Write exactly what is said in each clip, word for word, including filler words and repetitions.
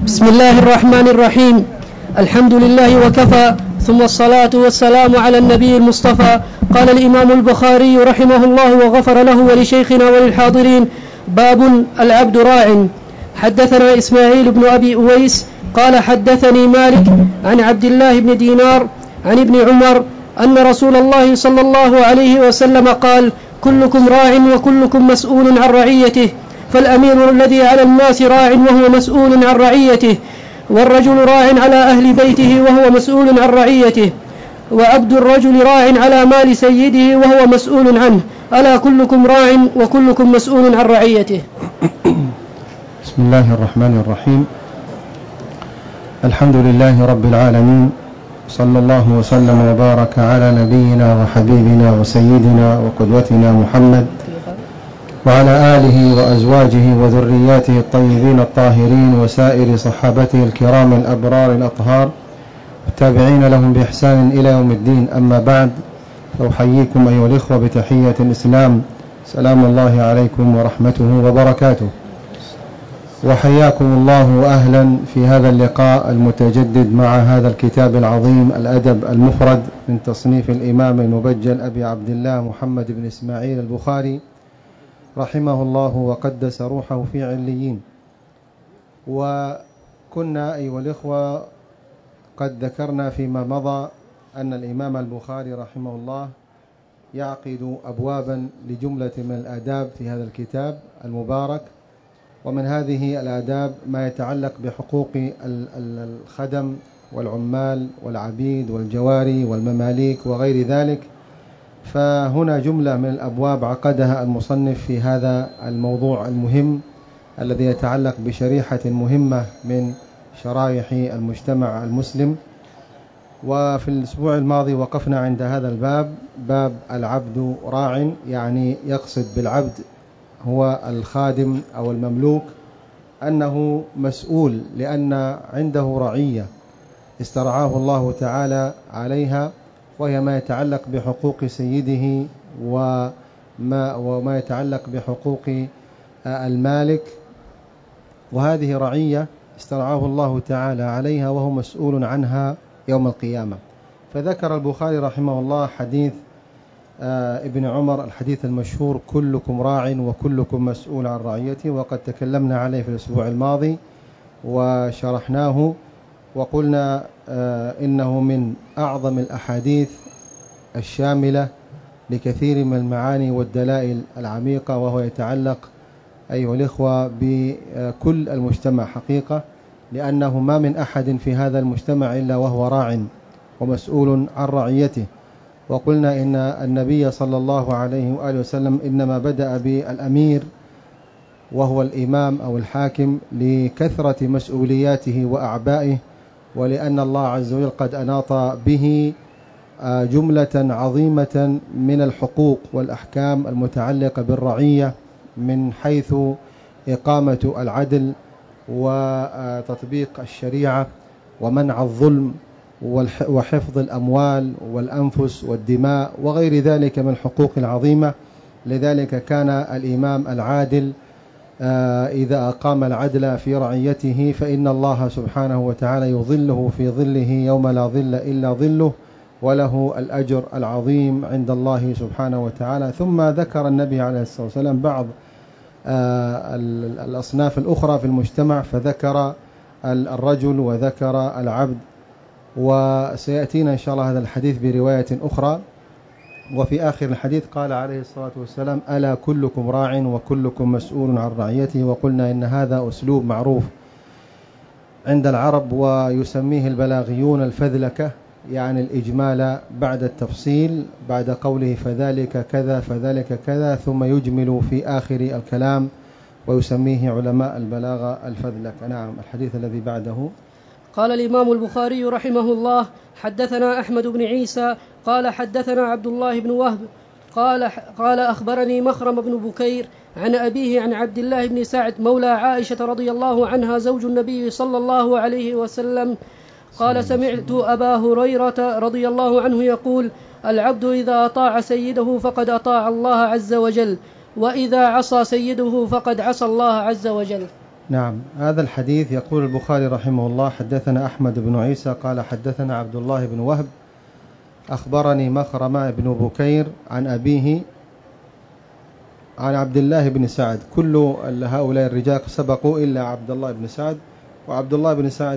بسم الله الرحمن الرحيم. الحمد لله وكفى، ثم الصلاة والسلام على النبي المصطفى. قال الإمام البخاري رحمه الله وغفر له ولشيخنا وللحاضرين: باب العبد راع. حدثنا إسماعيل بن أبي أويس قال حدثني مالك عن عبد الله بن دينار عن ابن عمر أن رسول الله صلى الله عليه وسلم قال: كلكم راع وكلكم مسؤول عن رعيته، فالأمير الذي على الناس راع وهو مسؤول عن رعيته، والرجل راع على أهل بيته وهو مسؤول عن رعيته، وعبد الرجل راع على مال سيده وهو مسؤول عنه، ألا كلكم راع وكلكم مسؤول عن رعيته. بسم الله الرحمن الرحيم. الحمد لله رب العالمين، صلى الله وسلم وبارك على نبينا وحبيبنا وسيدنا وقدوتنا محمد وعلى آله وأزواجه وذرياته الطيبين الطاهرين وسائر صحابته الكرام الأبرار الأطهار والتابعين لهم بإحسان إلى يوم الدين. أما بعد، فأحييكم أيها الإخوة بتحية الإسلام: سلام الله عليكم ورحمته وبركاته. وحياكم الله وأهلا في هذا اللقاء المتجدد مع هذا الكتاب العظيم، الأدب المفرد، من تصنيف الإمام المبجل أبي عبد الله محمد بن إسماعيل البخاري رحمه الله وقدس روحه في عليين. وكنا أيها الإخوة قد ذكرنا فيما مضى أن الإمام البخاري رحمه الله يعقد أبوابا لجملة من الآداب في هذا الكتاب المبارك، ومن هذه الآداب ما يتعلق بحقوق الخدم والعمال والعبيد والجواري والمماليك وغير ذلك. فهنا جملة من الأبواب عقدها المصنف في هذا الموضوع المهم الذي يتعلق بشريحة مهمة من شرائح المجتمع المسلم. وفي الأسبوع الماضي وقفنا عند هذا الباب، باب العبد راع، يعني يقصد بالعبد هو الخادم أو المملوك، أنه مسؤول لأن عنده رعية استرعاه الله تعالى عليها، وهي ما يتعلق بحقوق سيده وما, وما يتعلق بحقوق المالك، وهذه رعية استرعاه الله تعالى عليها وهو مسؤول عنها يوم القيامة. فذكر البخاري رحمه الله حديث ابن عمر، الحديث المشهور: كلكم راع وكلكم مسؤول عن رعيته، وقد تكلمنا عليه في الأسبوع الماضي وشرحناه، وقلنا إنه من أعظم الأحاديث الشاملة لكثير من المعاني والدلائل العميقة، وهو يتعلق أيها الإخوة بكل المجتمع حقيقة، لأنه ما من أحد في هذا المجتمع إلا وهو راع ومسؤول عن رعيته. وقلنا إن النبي صلى الله عليه وآله وسلم إنما بدأ بالأمير وهو الإمام أو الحاكم لكثرة مسؤولياته وأعبائه، ولأن الله عز وجل قد أناط به جملة عظيمة من الحقوق والأحكام المتعلقة بالرعية، من حيث إقامة العدل وتطبيق الشريعة ومنع الظلم وحفظ الأموال والأنفس والدماء وغير ذلك من الحقوق العظيمة. لذلك كان الإمام العادل إذا أقام العدل في رعيته فإن الله سبحانه وتعالى يظله في ظله يوم لا ظل إلا ظله، وله الأجر العظيم عند الله سبحانه وتعالى. ثم ذكر النبي عليه الصلاة والسلام بعض الأصناف الأخرى في المجتمع، فذكر الرجل وذكر العبد، وسيأتينا إن شاء الله هذا الحديث برواية أخرى. وفي آخر الحديث قال عليه الصلاة والسلام: ألا كلكم راع وكلكم مسؤول عن رعيته. وقلنا إن هذا أسلوب معروف عند العرب، ويسميه البلاغيون الفذلكة، يعني الإجمال بعد التفصيل، بعد قوله فذلك كذا فذلك كذا، ثم يجمل في آخر الكلام، ويسميه علماء البلاغة الفذلكة. نعم، الحديث الذي بعده. قال الإمام البخاري رحمه الله: حدثنا أحمد بن عيسى قال حدثنا عبد الله بن وهب قال, قال أخبرني مخرم بن بكير عن أبيه عن عبد الله بن سعد مولى عائشة رضي الله عنها زوج النبي صلى الله عليه وسلم قال: سمعت أبا هريرة رضي الله عنه يقول: العبد إذا أطاع سيده فقد أطاع الله عز وجل، وإذا عصى سيده فقد عصى الله عز وجل. نعم. هذا الحديث يقول البخاري رحمه الله: حدثنا أحمد بن عيسى قال حدثنا عبد الله بن وهب أخبرني مخرمة بن بكير عن أبيه عن عبد الله بن سعد. كل هؤلاء الرجال سبقوا إلا عبد الله بن سعد، وعبد الله بن سعد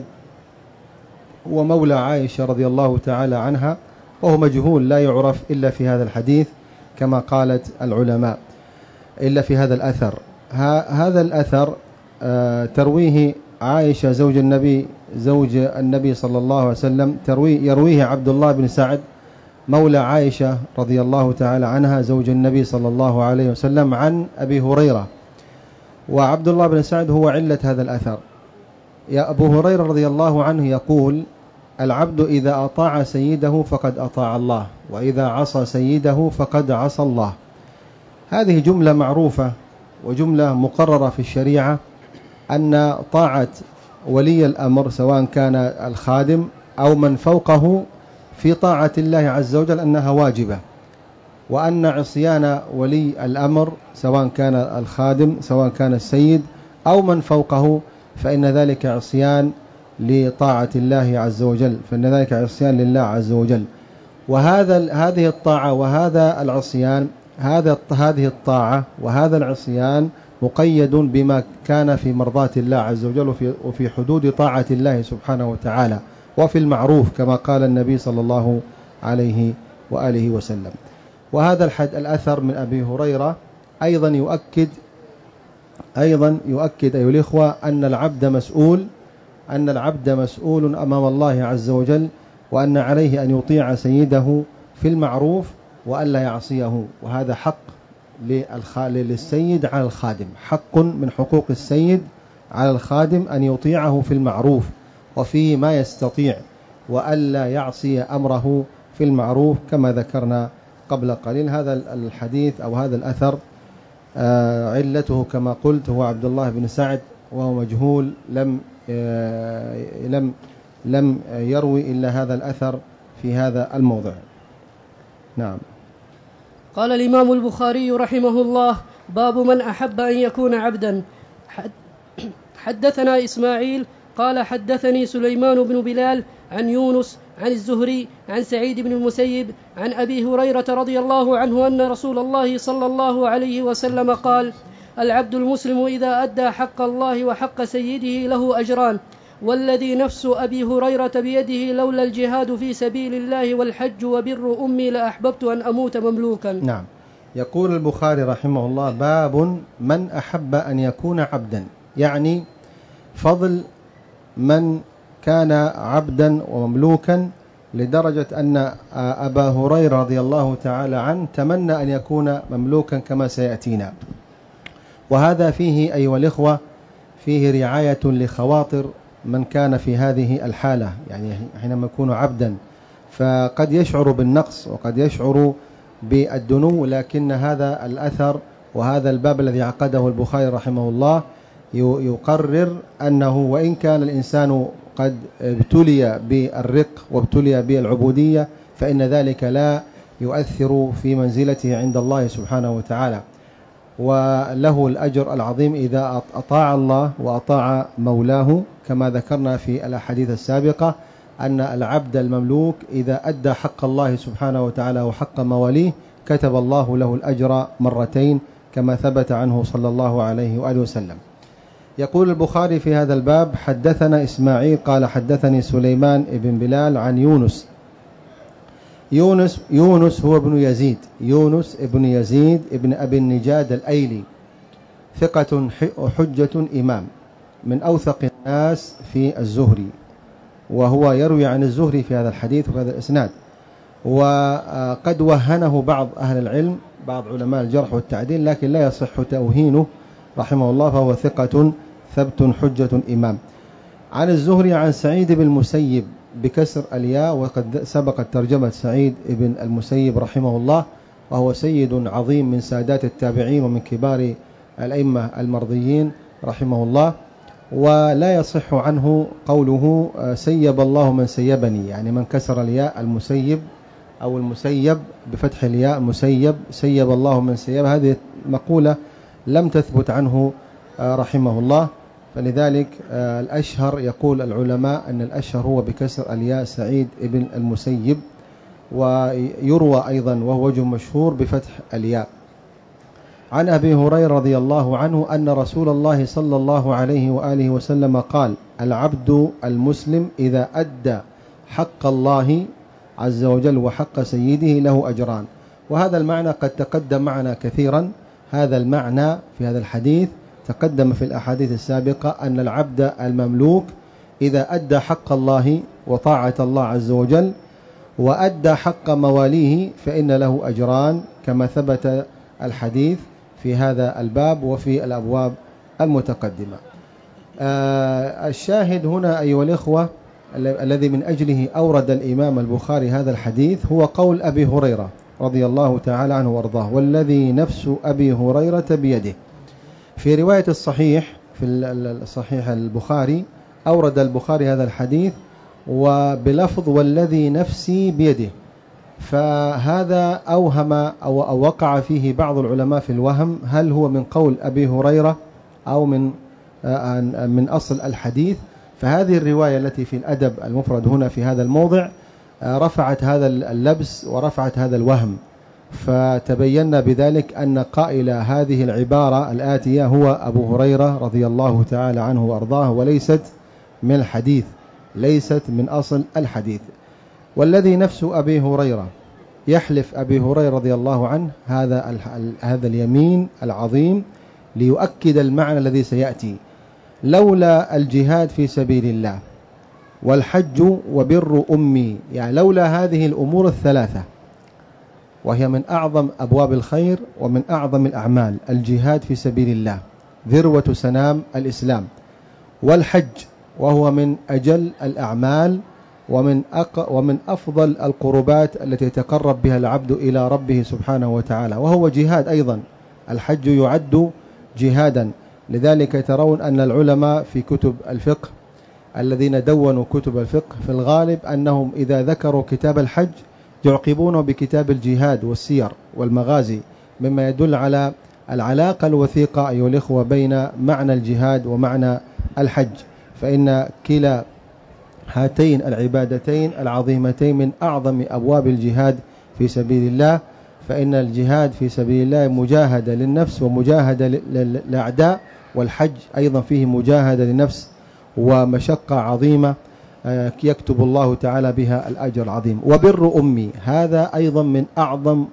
هو مولى عائشة رضي الله تعالى عنها، وهو مجهول لا يعرف إلا في هذا الحديث كما قالت العلماء، إلا في هذا الأثر. هذا الأثر ترويه عائشة زوج النبي زوج النبي صلى الله عليه وسلم، ترويه يرويه عبد الله بن سعد مولى عائشة رضي الله تعالى عنها زوج النبي صلى الله عليه وسلم عن أبي هريرة. وعبد الله بن سعد هو علة هذا الأثر. يا أبو هريرة رضي الله عنه يقول: العبد إذا أطاع سيده فقد أطاع الله، وإذا عصى سيده فقد عصى الله. هذه جملة معروفة وجملة مقررة في الشريعة، أن طاعة ولي الأمر سواء كان الخادم أو من فوقه في طاعة الله عز وجل أنها واجبة، وأن عصيان ولي الأمر سواء كان الخادم سواء كان السيد أو من فوقه فإن ذلك عصيان لطاعة الله عز وجل، فإن ذلك عصيان لله عز وجل. وهذا هذه الطاعة وهذا العصيان هذا هذه الطاعة وهذا العصيان مقيد بما كان في مرضاة الله عز وجل وفي, وفي حدود طاعة الله سبحانه وتعالى، وفي المعروف كما قال النبي صلى الله عليه وآله وسلم. وهذا الحد الأثر من أبي هريرة أيضا يؤكد أيضا يؤكد أيها الإخوة أن العبد مسؤول أن العبد مسؤول أمام الله عز وجل، وأن عليه أن يطيع سيده في المعروف وألا يعصيه. وهذا حق للسيد على الخادم، حق من حقوق السيد على الخادم أن يطيعه في المعروف وفي ما يستطيع، وألا يعصي أمره في المعروف كما ذكرنا قبل قليل. هذا الحديث أو هذا الأثر علته كما قلت هو عبد الله بن سعد، وهو مجهول، لم لم لم يروي إلا هذا الأثر في هذا الموضع. نعم. قال الإمام البخاري رحمه الله: باب من أحب أن يكون عبدا. حدثنا إسماعيل قال حدثني سليمان بن بلال عن يونس عن الزهري عن سعيد بن المسيب عن أبي هريرة رضي الله عنه أن رسول الله صلى الله عليه وسلم قال: العبد المسلم إذا أدى حق الله وحق سيده له أجران، والذي نفس أبي هريرة بيده لولا الجهاد في سبيل الله والحج وبر أمي لأحببت أن أموت مملوكا. نعم. يقول البخاري رحمه الله: باب من أحب أن يكون عبدا، يعني فضل من كان عبدا ومملوكا، لدرجة أن أبا هريرة رضي الله تعالى عنه تمنى أن يكون مملوكا كما سيأتينا. وهذا فيه أيها الإخوة فيه رعاية لخواطر من كان في هذه الحالة، يعني حينما يكون عبدا فقد يشعر بالنقص وقد يشعر بالدنو، لكن هذا الأثر وهذا الباب الذي عقده البخاري رحمه الله يقرر أنه وإن كان الإنسان قد ابتلي بالرق وابتلي بالعبودية فإن ذلك لا يؤثر في منزلته عند الله سبحانه وتعالى، وله الأجر العظيم إذا أطاع الله وأطاع مولاه، كما ذكرنا في الأحاديث السابقة أن العبد المملوك إذا أدى حق الله سبحانه وتعالى وحق مواليه كتب الله له الأجر مرتين كما ثبت عنه صلى الله عليه وآله وسلم. يقول البخاري في هذا الباب: حدثنا إسماعيل قال حدثني سليمان بن بلال عن يونس. يونس يونس هو ابن يزيد يونس ابن يزيد ابن أبي النجاد الأيلي، ثقة حجة إمام، من أوثق الناس في الزهري، وهو يروي عن الزهري في هذا الحديث وهذا الإسناد. وقد وهنه بعض أهل العلم، بعض علماء الجرح والتعديل، لكن لا يصح توهينه رحمه الله، فهو ثقة ثبت حجة إمام. عن الزهري عن سعيد بن المسيب بكسر الياء، وقد سبقت ترجمة سعيد بن المسيب رحمه الله، وهو سيد عظيم من سادات التابعين ومن كبار الأئمة المرضيين رحمه الله. ولا يصح عنه قوله سيب الله من سيبني، يعني من كسر الياء المسيب أو المسيب بفتح الياء مسيب، سيب الله من سيب، هذه مقولة لم تثبت عنه رحمه الله. فلذلك الأشهر يقول العلماء أن الأشهر هو بكسر الياء سعيد ابن المسيب، ويروى أيضا وهو وجه مشهور بفتح الياء. عن أبي هريرة رضي الله عنه أن رسول الله صلى الله عليه وآله وسلم قال: العبد المسلم إذا أدى حق الله عز وجل وحق سيده له أجران. وهذا المعنى قد تقدم معنا كثيرا، هذا المعنى في هذا الحديث تقدم في الأحاديث السابقة أن العبد المملوك إذا أدى حق الله وطاعة الله عز وجل وأدى حق مواليه فإن له أجران، كما ثبت الحديث في هذا الباب وفي الأبواب المتقدمة. آه الشاهد هنا أيها الإخوة الذي من أجله أورد الإمام البخاري هذا الحديث هو قول أبي هريرة رضي الله تعالى عنه وارضاه: والذي نفس أبي هريرة بيده. في رواية الصحيح في الصحيح البخاري أورد البخاري هذا الحديث وبلفظ والذي نفسي بيده، فهذا أوهم أو وقع فيه بعض العلماء في الوهم، هل هو من قول أبي هريرة أو من من أصل الحديث؟ فهذه الرواية التي في الأدب المفرد هنا في هذا الموضع رفعت هذا اللبس ورفعت هذا الوهم، فتبين بذلك أن قائل هذه العبارة الآتية هو أبو هريرة رضي الله تعالى عنه وأرضاه، وليست من الحديث، ليست من أصل الحديث. والذي نفس أبي هريرة، يحلف أبي هريرة رضي الله عنه هذا هذا اليمين العظيم ليؤكد المعنى الذي سيأتي: لولا الجهاد في سبيل الله والحج وبر أمي، يعني لولا هذه الأمور الثلاثة، وهي من أعظم أبواب الخير ومن أعظم الأعمال، الجهاد في سبيل الله ذروة سنام الإسلام، والحج وهو من أجل الأعمال ومن أق ومن أفضل القربات التي يتقرب بها العبد إلى ربه سبحانه وتعالى، وهو جهاد أيضا، الحج يعد جهادا. لذلك ترون أن العلماء في كتب الفقه الذين دونوا كتب الفقه في الغالب أنهم إذا ذكروا كتاب الحج يعقبونه بكتاب الجهاد والسير والمغازي، مما يدل على العلاقة الوثيقة أيها الإخوة بين معنى الجهاد ومعنى الحج، فإن كلا هاتين العبادتين العظيمتين من أعظم أبواب الجهاد في سبيل الله. فإن الجهاد في سبيل الله مجاهدة للنفس ومجاهدة للأعداء، والحج أيضا فيه مجاهدة للنفس ومشقة عظيمة يكتب الله تعالى بها الأجر العظيم. وبر أمي، هذا أيضا من أعظم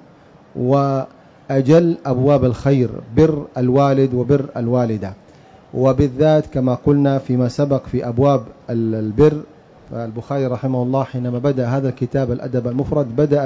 وأجل أبواب الخير، بر الوالد وبر الوالدة، وبالذات كما قلنا فيما سبق في أبواب البر. فالبخاري رحمه الله حينما بدأ هذا الكتاب الأدب المفرد بدأ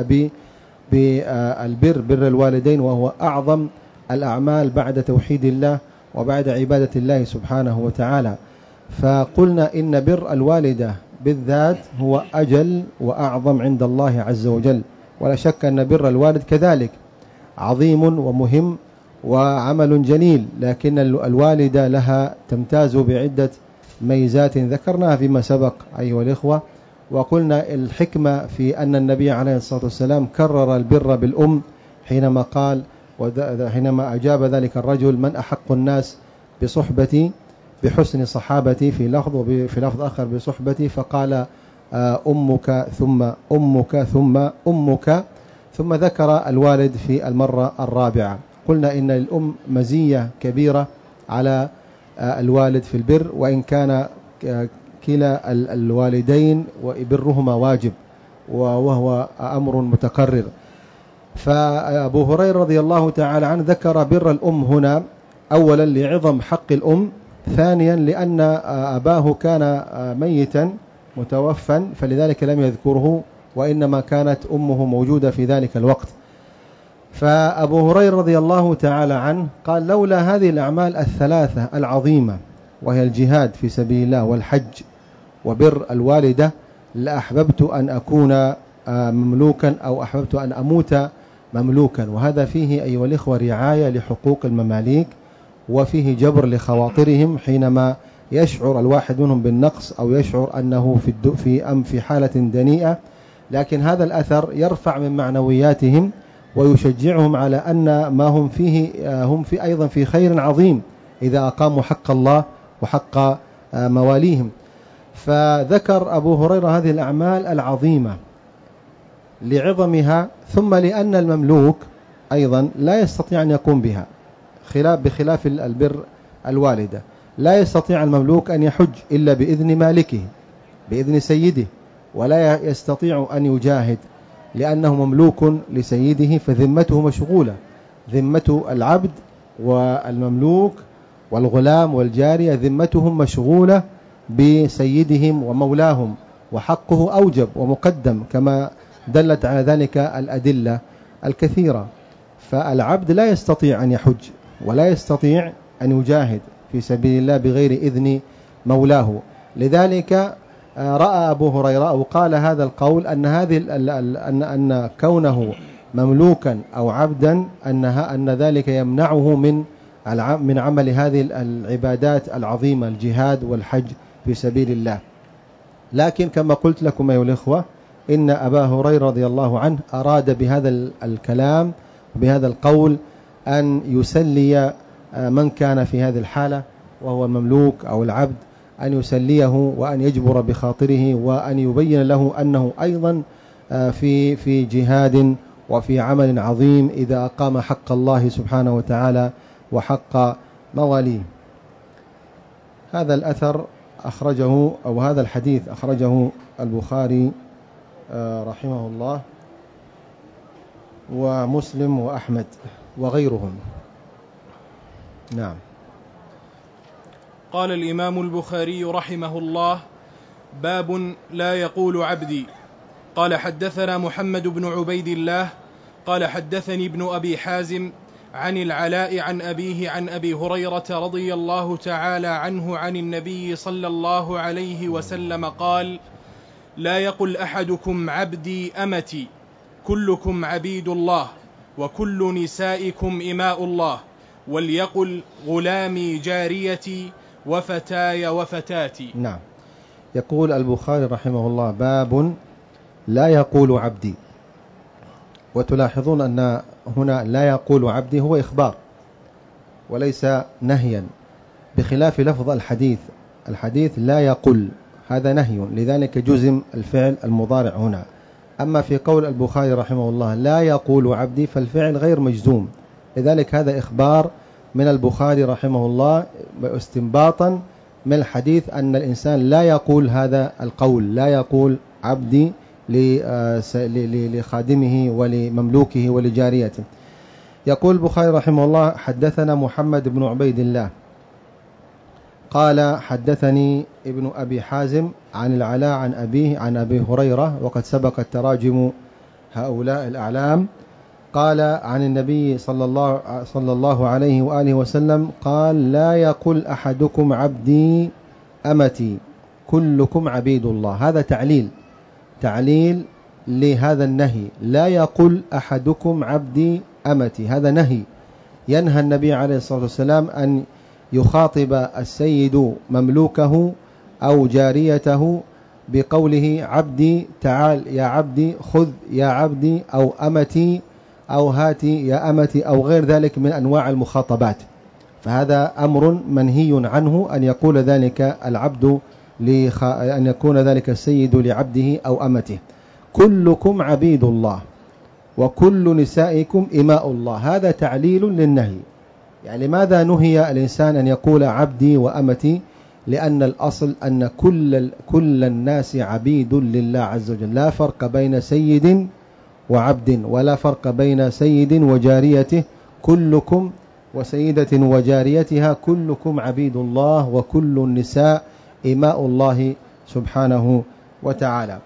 بالبر، بر الوالدين، وهو أعظم الأعمال بعد توحيد الله وبعد عبادة الله سبحانه وتعالى. فقلنا إن بر الوالدة بالذات هو أجل وأعظم عند الله عز وجل، ولا شك أن بر الوالد كذلك عظيم ومهم وعمل جليل، لكن الوالدة لها تمتاز بعدة ميزات ذكرناها فيما سبق أيها الإخوة. وقلنا الحكمة في أن النبي عليه الصلاة والسلام كرر البر بالأم حينما قال حينما أجاب ذلك الرجل: من أحق الناس بصحبتي بحسن صحابتي، في لفظ وفي لفظ آخر بصحبتي، فقال أمك ثم أمك ثم أمك، ثم ذكر الوالد في المرة الرابعة. قلنا إن الأم مزية كبيرة على الوالد في البر، وإن كان كلا الوالدين وبرهما واجب وهو أمر متقرر. فأبو هريرة رضي الله تعالى عنه ذكر بر الأم هنا أولا لعظم حق الأم، ثانيا لأن أباه كان ميتا متوفا فلذلك لم يذكره، وإنما كانت أمه موجودة في ذلك الوقت. فأبو هريرة رضي الله تعالى عنه قال: لولا هذه الأعمال الثلاثة العظيمة وهي الجهاد في سبيل الله والحج وبر الوالدة لأحببت أن أكون مملوكا أو أحببت أن أموت مملوكا. وهذا فيه أيها الإخوة رعاية لحقوق المماليك، وفيه جبر لخواطرهم حينما يشعر الواحد منهم بالنقص أو يشعر أنه في في أم في حالة دنيئة، لكن هذا الأثر يرفع من معنوياتهم ويشجعهم على أن ما هم فيه هم في أيضا في خير عظيم إذا أقاموا حق الله وحق مواليهم. فذكر أبو هريرة هذه الأعمال العظيمة لعظمها، ثم لأن المملوك أيضا لا يستطيع أن يقوم بها، خلاف بخلاف البر الوالدة. لا يستطيع المملوك أن يحج إلا بإذن مالكه، بإذن سيده، ولا يستطيع أن يجاهد لأنه مملوك لسيده، فذمته مشغولة. ذمة العبد والمملوك والغلام والجارية ذمتهم مشغولة بسيدهم ومولاهم، وحقه أوجب ومقدم كما دلت على ذلك الأدلة الكثيرة. فالعبد لا يستطيع أن يحج ولا يستطيع أن يجاهد في سبيل الله بغير إذن مولاه. لذلك رأى أبو هريرة أو قال هذا القول أن هذه أن أن كونه مملوكا أو عبدا أنها أن ذلك يمنعه من من عمل هذه العبادات العظيمة، الجهاد والحج في سبيل الله. لكن كما قلت لكم أيها الإخوة، إن أبا هريرة رضي الله عنه أراد بهذا الكلام بهذا القول أن يسلي من كان في هذه الحالة وهو المملوك أو العبد، أن يسليه وأن يجبر بخاطره، وأن يبين له أنه أيضا في في جهاد وفي عمل عظيم إذا أقام حق الله سبحانه وتعالى وحق مواليه. هذا الأثر أخرجه أو هذا الحديث أخرجه البخاري رحمه الله ومسلم وأحمد وغيرهم. نعم. قال الإمام البخاري رحمه الله: باب لا يقول عبدي. قال حدثنا محمد بن عبيد الله قال حدثني ابن أبي حازم عن العلاء عن أبيه عن أبي هريرة رضي الله تعالى عنه عن النبي صلى الله عليه وسلم قال: لا يقل أحدكم عبدي أمتي، كلكم عبيد الله، وكل نسائكم إماء الله، وليقل غلامي جاريتي، وفتاي وفتاتي. نعم. يقول البخاري رحمه الله: باب لا يقول عبدي. وتلاحظون أن هنا لا يقول عبدي هو إخبار وليس نهيا، بخلاف لفظ الحديث. الحديث لا يقول هذا نهي، لذلك جزم الفعل المضارع هنا. أما في قول البخاري رحمه الله لا يقول عبدي فالفعل غير مجزوم، لذلك هذا إخبار من البخاري رحمه الله استنباطا من الحديث أن الإنسان لا يقول هذا القول، لا يقول عبدي لخادمه ولمملوكه ولجاريته. يقول البخاري رحمه الله: حدثنا محمد بن عبيد الله قال حدثني ابن أبي حازم عن العلاء عن أبيه عن أبي هريرة، وقد سبقت تراجم هؤلاء الأعلام. قال عن النبي صلى الله, صلى الله عليه وآله وسلم قال: لا يقل أحدكم عبدي أمتي، كلكم عبيد الله. هذا تعليل تعليل لهذا النهي. لا يقل أحدكم عبدي أمتي، هذا نهي. ينهى النبي عليه الصلاة والسلام أن يخاطب السيد مملوكه أو جاريته بقوله عبدي، تعال يا عبدي، خذ يا عبدي، أو أمتي، أو هاتي يا أمتي، أو غير ذلك من أنواع المخاطبات. فهذا أمر منهي عنه أن يقول ذلك العبد لخ... أن يكون ذلك السيد لعبده أو أمته. كلكم عبيد الله وكل نسائكم إماء الله. هذا تعليل للنهي. يعني لماذا نهي الإنسان أن يقول عبدي وأمتي؟ لأن الأصل أن كل كل الناس عبيد لله عز وجل، لا فرق بين سيد وعبد، ولا فرق بين سيد وجاريته. كلكم وسيدة وجاريتها كلكم عبيد الله، وكل النساء إماء الله سبحانه وتعالى.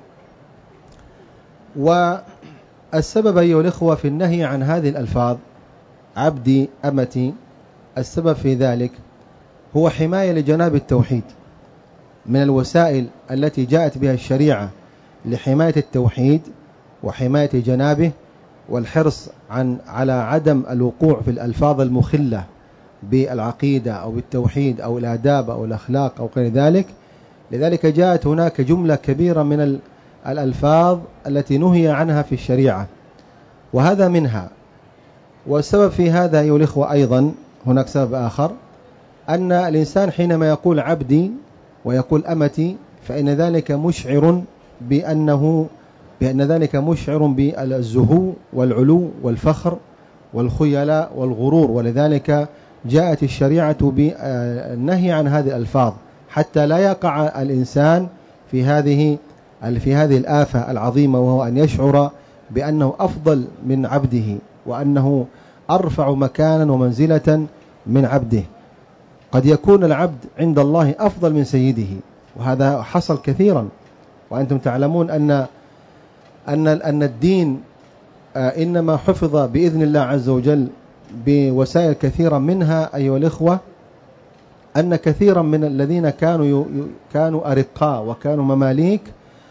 والسبب أيها الإخوة في النهي عن هذه الألفاظ عبدي أمتي، السبب في ذلك هو حماية لجناب التوحيد. من الوسائل التي جاءت بها الشريعة لحماية التوحيد وحماية جنابه، والحرص عن على عدم الوقوع في الألفاظ المخلة بالعقيدة أو بالتوحيد أو الآداب أو الأخلاق أو غير ذلك. لذلك جاءت هناك جملة كبيرة من الألفاظ التي نهي عنها في الشريعة، وهذا منها. والسبب في هذا أيها الإخوة أيضا هناك سبب آخر، أن الإنسان حينما يقول عبدي ويقول أمتي فإن ذلك مشعر بأنه بأن ذلك مشعر بالزهو والعلو والفخر والخيلاء والغرور، ولذلك جاءت الشريعة بالنهي عن هذه الألفاظ حتى لا يقع الإنسان في هذه في هذه الآفة العظيمة، وهو أن يشعر بأنه أفضل من عبده وأنه أرفع مكانا ومنزلة من عبده. قد يكون العبد عند الله أفضل من سيده، وهذا حصل كثيرا، وأنتم تعلمون أن أن أن الدين إنما حفظ بإذن الله عز وجل بوسائل كثيرة، منها أيها الإخوة أن كثيرا من الذين كانوا كانوا أرقاء وكانوا مماليك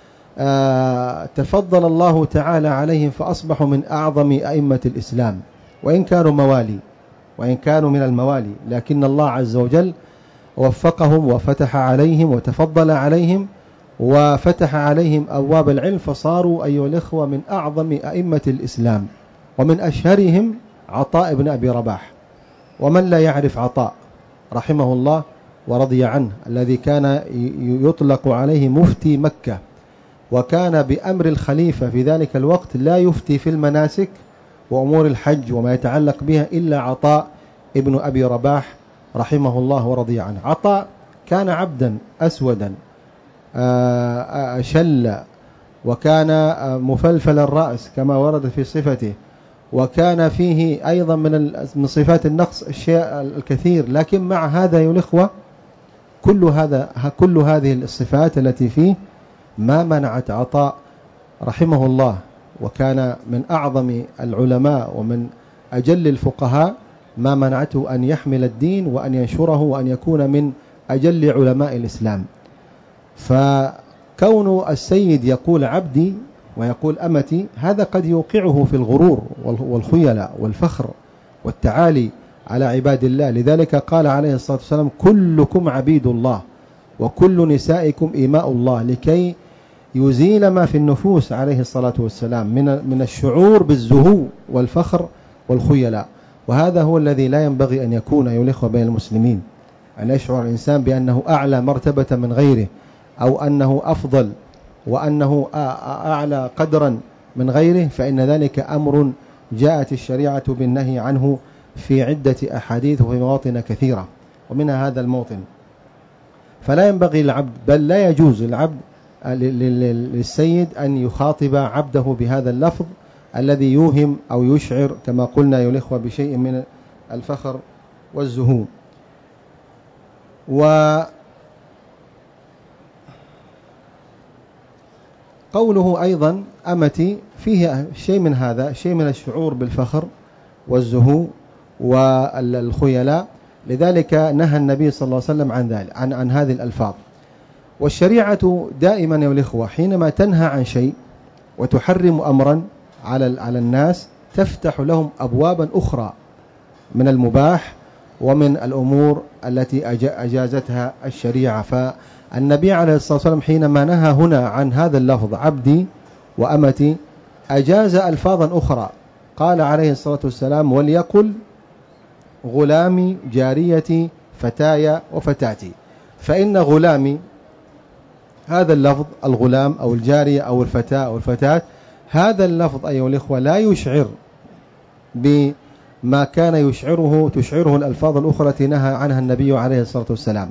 تفضل الله تعالى عليهم فأصبحوا من أعظم أئمة الإسلام، وإن كانوا موالي وإن كانوا من الموالي، لكن الله عز وجل وفقهم وفتح عليهم وتفضل عليهم وفتح عليهم أبواب العلم، فصاروا أيها الإخوة من أعظم أئمة الإسلام، ومن أشهرهم عطاء بن أبي رباح. ومن لا يعرف عطاء رحمه الله ورضي عنه، الذي كان يطلق عليه مفتي مكة، وكان بأمر الخليفة في ذلك الوقت لا يفتي في المناسك وأمور الحج وما يتعلق بها إلا عطاء ابن أبي رباح رحمه الله ورضي عنه. عطاء كان عبدا أسودا شل، وكان مفلفل الرأس كما ورد في صفته، وكان فيه أيضا من صفات النقص الشيء الكثير، لكن مع هذا يا الإخوة كل هذا كل هذه الصفات التي فيه ما منعت عطاء رحمه الله، وكان من أعظم العلماء ومن أجل الفقهاء، ما منعته أن يحمل الدين وأن ينشره وأن يكون من أجل علماء الإسلام. فكون السيد يقول عبدي ويقول أمتي، هذا قد يوقعه في الغرور والخيلاء والفخر والتعالي على عباد الله. لذلك قال عليه الصلاة والسلام: كلكم عبيد الله وكل نسائكم إماء الله، لكي يزيل ما في النفوس عليه الصلاة والسلام من من الشعور بالزهو والفخر والخيلاء. وهذا هو الذي لا ينبغي أن يكون أيها الإخوة بين المسلمين، أن يشعر الإنسان بأنه أعلى مرتبة من غيره، أو أنه أفضل وأنه أعلى قدرا من غيره، فإن ذلك أمر جاءت الشريعة بالنهي عنه في عدة أحاديث وفي مواطن كثيرة، ومنها هذا الموطن. فلا ينبغي العبد، بل لا يجوز العبد للسيد أن يخاطب عبده بهذا اللفظ الذي يوهم أو يشعر كما قلنا يا الإخوة بشيء من الفخر والزهو. وقوله أيضا أمتي فيه شيء من هذا، شيء من الشعور بالفخر والزهو والخيلاء، لذلك نهى النبي صلى الله عليه وسلم عن ذلك عن, عن هذه الألفاظ. والشريعة دائما يا الإخوة حينما تنهى عن شيء وتحرم أمرا على على الناس تفتح لهم أبوابا أخرى من المباح ومن الأمور التي أجازتها الشريعة. فالنبي عليه الصلاة والسلام حينما نهى هنا عن هذا اللفظ عبدي وأمتي أجاز ألفاظا أخرى، قال عليه الصلاة والسلام: وليقل غلامي جاريتي فتاي وفتاتي. فإن غلامي هذا اللفظ، الغلام أو الجارية أو الفتاة أو الفتاة، هذا اللفظ أيها الإخوة لا يشعر بما كان يشعره تشعره الألفاظ الأخرى التي نهى عنها النبي عليه الصلاة والسلام.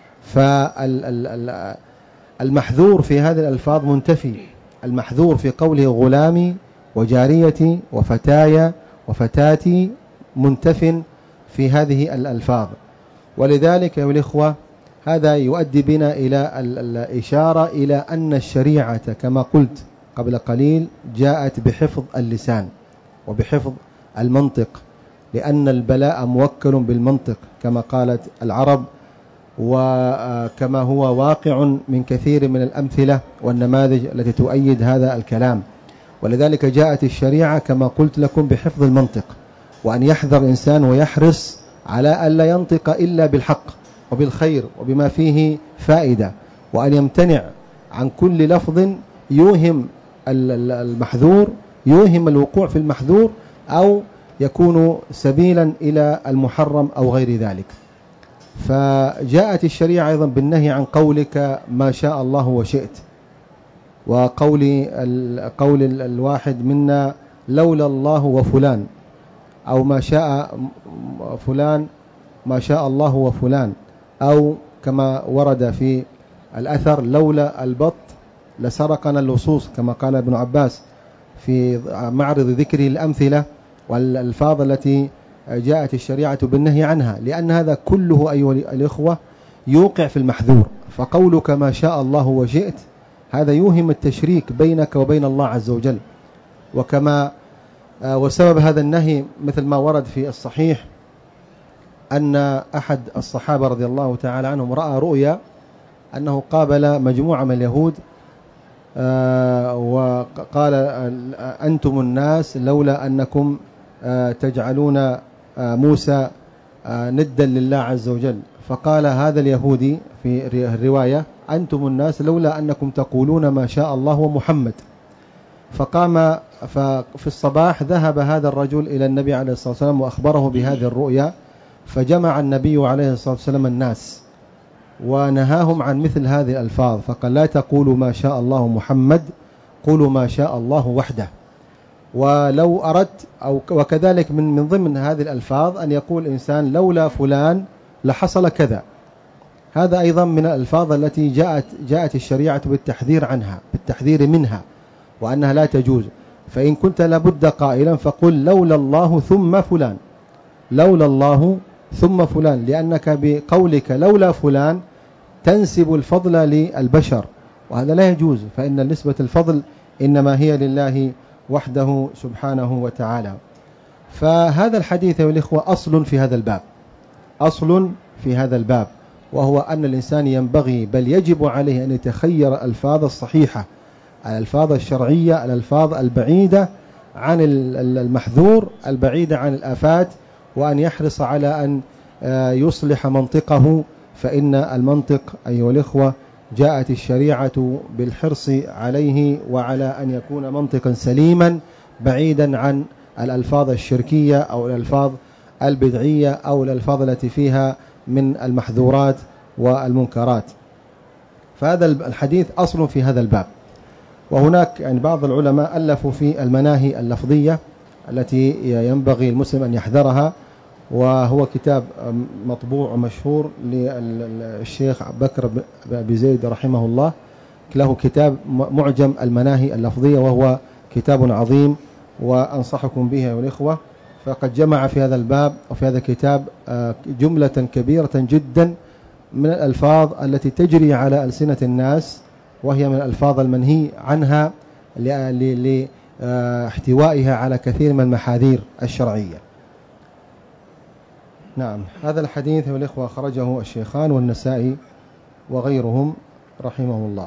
فالمحذور في هذه الألفاظ منتفي، المحذور في قوله غلامي وجاريتي وفتاي وفتاتي منتف في هذه الألفاظ. ولذلك يا الإخوة هذا يؤدي بنا إلى الإشارة إلى أن الشريعة كما قلت قبل قليل جاءت بحفظ اللسان وبحفظ المنطق، لأن البلاء موكل بالمنطق كما قالت العرب، وكما هو واقع من كثير من الأمثلة والنماذج التي تؤيد هذا الكلام. ولذلك جاءت الشريعة كما قلت لكم بحفظ المنطق، وأن يحذر الإنسان ويحرص على ألا ينطق إلا بالحق وبالخير وبما فيه فائدة، وأن يمتنع عن كل لفظ يوهم المحذور، يوهم الوقوع في المحذور، أو يكون سبيلا إلى المحرم أو غير ذلك. فجاءت الشريعة أيضا بالنهي عن قولك ما شاء الله وشئت، وقول قول الواحد منا لولا الله وفلان، أو ما شاء فلان ما شاء الله وفلان، أو كما ورد في الأثر لولا البط لسرقنا اللصوص كما قال ابن عباس في معرض ذكره الأمثلة والألفاظ التي جاءت الشريعة بالنهي عنها، لأن هذا كله أيها الإخوة يوقع في المحذور. فقولك ما شاء الله وشئت هذا يوهم التشريك بينك وبين الله عز وجل. وكما وسبب هذا النهي مثل ما ورد في الصحيح أن أحد الصحابة رضي الله تعالى عنهم رأى رؤيا أنه قابل مجموعة من اليهود وقال أنتم الناس لولا أنكم تجعلون موسى ندا لله عز وجل. فقال هذا اليهودي في الرواية أنتم الناس لولا أنكم تقولون ما شاء الله ومحمد. فقام ففي الصباح ذهب هذا الرجل إلى النبي عليه الصلاة والسلام وأخبره بهذه الرؤيا، فجمع النبي عليه الصلاة والسلام الناس ونهاهم عن مثل هذه الألفاظ، فقال لا تقولوا ما شاء الله محمد، قولوا ما شاء الله وحده. ولو أردت أو وكذلك من من ضمن هذه الألفاظ أن يقول إنسان لولا فلان لحصل كذا، هذا أيضا من الألفاظ التي جاءت جاءت الشريعة بالتحذير عنها، بالتحذير منها وأنها لا تجوز. فإن كنت لابد قائلا فقل لولا الله ثم فلان، لولا الله ثم فلان، لأنك بقولك لولا فلان تنسب الفضل للبشر وهذا لا يجوز، فإن نسبة الفضل إنما هي لله وحده سبحانه وتعالى. فهذا الحديث يا الإخوة أصل في هذا الباب، أصل في هذا الباب، وهو أن الإنسان ينبغي بل يجب عليه أن يتخير الألفاظ الصحيحة، الألفاظ الشرعية، الألفاظ البعيدة عن المحذور، البعيدة عن الآفات، وأن يحرص على أن يصلح منطقه، فإن المنطق أيها الإخوة جاءت الشريعة بالحرص عليه وعلى أن يكون منطقا سليما بعيدا عن الألفاظ الشركية أو الألفاظ البدعية أو الألفاظ التي فيها من المحذورات والمنكرات. فهذا الحديث أصل في هذا الباب. وهناك يعني بعض العلماء ألفوا في المناهي اللفظية التي ينبغي المسلم أن يحذرها، وهو كتاب مطبوع ومشهور للشيخ بكر بن زيد رحمه الله، له كتاب معجم المناهي اللفظية، وهو كتاب عظيم وأنصحكم به يا الإخوة. فقد جمع في هذا الباب وفي هذا الكتاب جملة كبيرة جدا من الألفاظ التي تجري على ألسنة الناس، وهي من الألفاظ المنهي عنها لاحتوائها على كثير من المحاذير الشرعية. نعم، هذا الحديث يا الإخوة خرجه الشيخان والنسائي وغيرهم رحمه الله.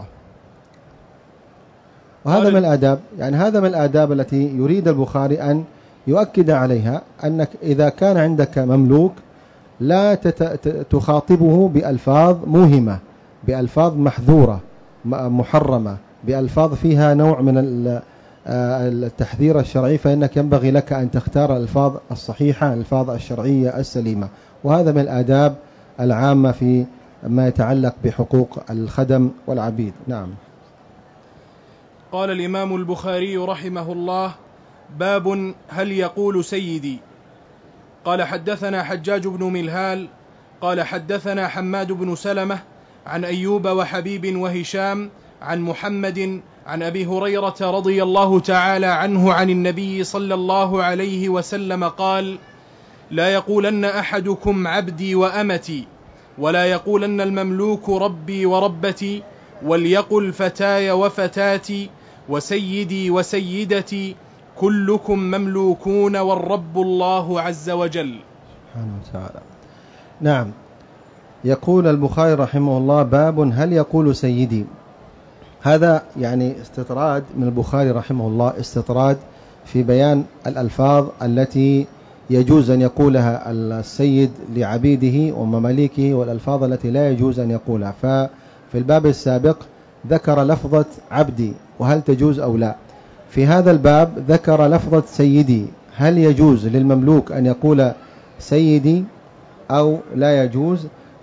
وهذا من الآداب، يعني هذا من الآداب التي يريد البخاري أن يؤكد عليها، أنك إذا كان عندك مملوك لا تخاطبه بألفاظ موهمة، بألفاظ محذورة محرمة، بألفاظ فيها نوع من التحذير الشرعي، فإنك ينبغي لك أن تختار الألفاظ الصحيحة، الألفاظ الشرعية السليمة. وهذا من الآداب العامة في ما يتعلق بحقوق الخدم والعبيد. نعم. قال الإمام البخاري رحمه الله: باب هل يقول سيدي؟ قال حدثنا حجاج بن ملهال قال حدثنا حماد بن سلمة عن أيوب وحبيب وهشام عن محمد عن أبي هريرة رضي الله تعالى عنه عن النبي صلى الله عليه وسلم قال: لا يقولن أحدكم عبدي وأمتي، ولا يقولن المملوك ربي وربتي، وليقل فتاي وفتاتي، وسيدي وسيدتي، كلكم مملوكون والرب الله عز وجل. سبحانه وتعالى. نعم. يقول البخاري رحمه الله: باب هل يقول سيدي. هذا يعني استطراد من البخاري رحمه الله، استطراد في بيان الألفاظ التي يجوز أن يقولها السيد لعبيده ومماليكه، والألفاظ التي لا يجوز أن يقولها. ففي الباب السابق ذكر لفظة عبدي وهل تجوز أو لا. في هذا الباب ذكر لفظة سيدي، هل يجوز للمملوك أن يقول سيدي أو لا يجوز؟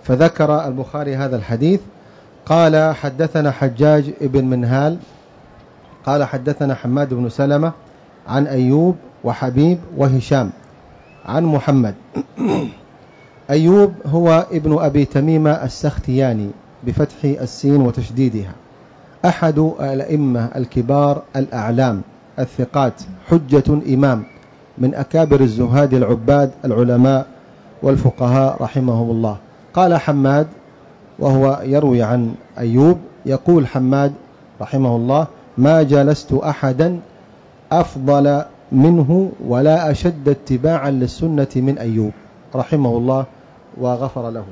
فذكر البخاري هذا الحديث. قال حدثنا حجاج ابن منهال قال حدثنا حماد بن سلمة عن أيوب وحبيب وهشام عن محمد. أيوب هو ابن أبي تميمة السختياني بفتح السين وتشديدها، أحد الأئمة الكبار الأعلام الثقات، حجة إمام، من أكابر الزهاد العباد العلماء والفقهاء رحمهم الله. قال حماد وهو يروي عن أيوب، يقول حماد رحمه الله: ما جلست أحدا أفضل منه ولا أشد اتباعا للسنة من أيوب رحمه الله وغفر له.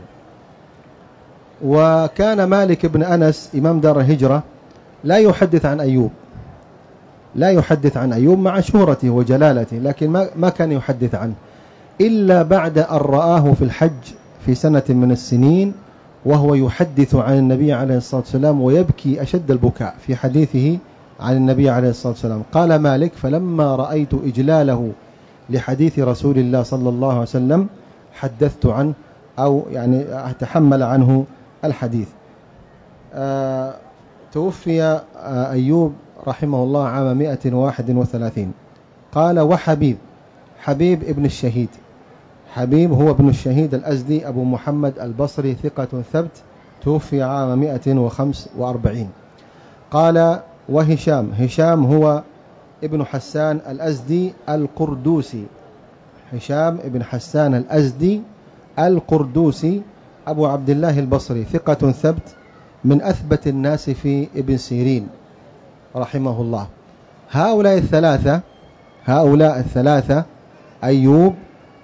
وكان مالك بن أنس إمام دار الهجرة لا يحدث عن أيوب، لا يحدث عن أيوب مع شهرته وجلالته، لكن ما ما كان يحدث عنه إلا بعد أن رآه في الحج في سنة من السنين وهو يحدث عن النبي عليه الصلاة والسلام ويبكي أشد البكاء في حديثه عن النبي عليه الصلاة والسلام. قال مالك: فلما رأيت إجلاله لحديث رسول الله صلى الله عليه وسلم حدثت عنه، أو يعني أتحمل عنه الحديث. آه توفي آه أيوب رحمه الله عام مئة وواحد وثلاثين. قال: وحبيب، حبيب ابن الشهيد، حبيب هو ابن الشهيد الأزدي أبو محمد البصري ثقة ثبت، توفي عام مئة وخمس وأربعين. قال: وهشام، هشام هو ابن حسان الأزدي القردوسي، هشام ابن حسان الأزدي القردوسي أبو عبد الله البصري ثقة ثبت، من أثبت الناس في ابن سيرين رحمه الله. هؤلاء الثلاثة هؤلاء الثلاثة أيوب